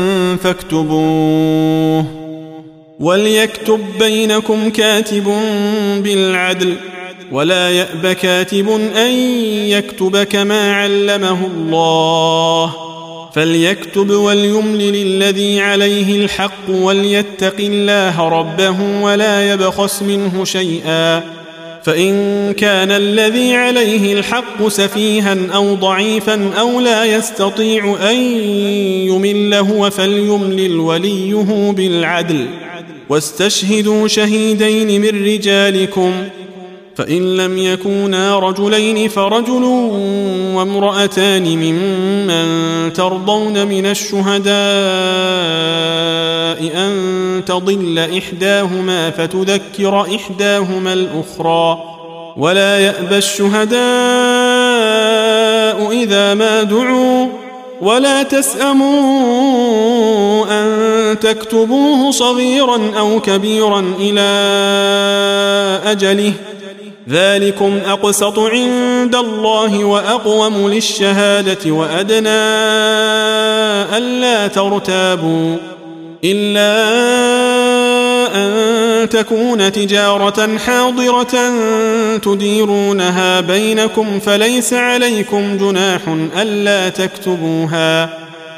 فاكتبوه وليكتب بينكم كاتب بالعدل ولا يأب كاتب أن يكتب كما علمه الله فليكتب وليملل الذي عليه الحق وليتق الله ربه ولا يبخس منه شيئا فإن كان الذي عليه الحق سفيها أو ضعيفا أو لا يستطيع أن يمل هو فليملل وليه بالعدل واستشهدوا شهيدين من رجالكم فإن لم يكونا رجلين فرجل وامرأتان ممن ترضون من الشهداء أن تضل إحداهما فتذكر إحداهما الأخرى ولا يأبى الشهداء إذا ما دعوا ولا تسأموا أن تكتبوه صغيرا أو كبيرا إلى أجله ذلكم أقسط عند الله وأقوم للشهادة وأدنى ألا ترتابوا إلا أن تكون تجارة حاضرة تديرونها بينكم فليس عليكم جناح ألا تكتبوها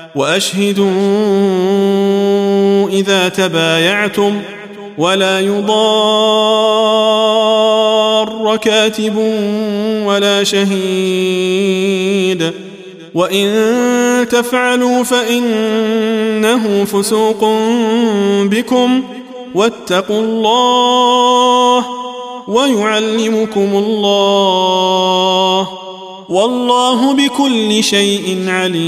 وأشهدوا إذا تبايعتم ولا يضار كاتب ولا شهيد وإن تفعلوا فإنه فسوق بكم واتقوا الله ويعلمكم الله والله بكل شيء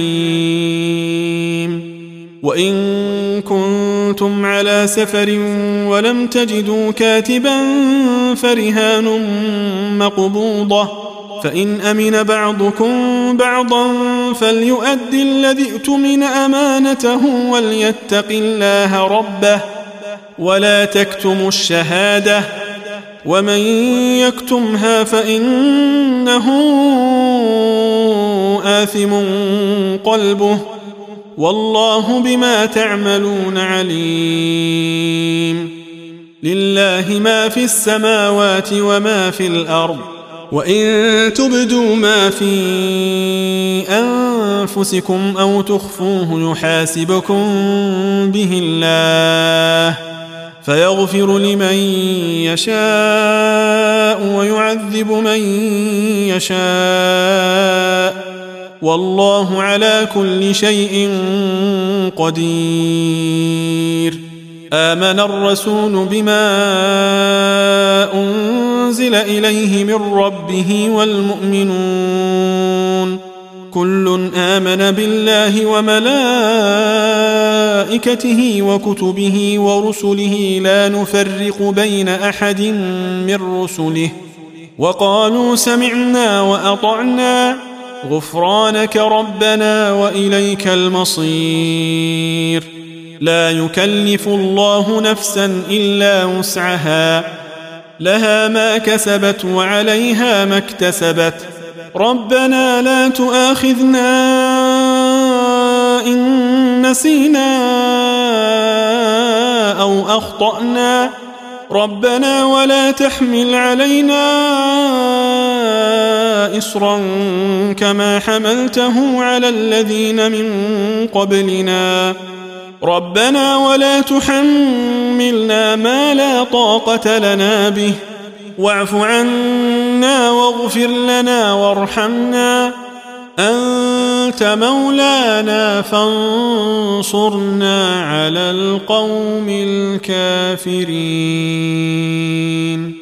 عليم وإن كنتم على سفر ولم تجدوا كاتبا فرهان مقبوضة فإن أمن بعضكم بعضا فليؤدي الذي اؤتمن أمانته وليتق الله ربه ولا تكتموا الشهادة ومن يكتمها فإنه آثم قلبه والله بما تعملون عليم لله ما في السماوات وما في الأرض وإن تبدوا ما في أنفسكم أو تخفوه يحاسبكم به الله فيغفر لمن يشاء ويعذب من يشاء والله على كل شيء قدير. آمن الرسول بما أنزل إليه من ربه والمؤمنون كل آمن بالله وملائكته وكتبه ورسله لا نفرق بين أحد من رسله وقالوا سمعنا وأطعنا غفرانك ربنا وإليك المصير. لا يكلف الله نفسا إلا وسعها لها ما كسبت وعليها ما اكتسبت ربنا لا تؤاخذنا إن نسينا أو أخطأنا ربنا ولا تحمل علينا إصرا كما حملته على الذين من قبلنا ربنا ولا تحملنا ما لا طاقة لنا به واعف عنا واغفر لنا وارحمنا أنت مولانا فانصرنا على القوم الكافرين.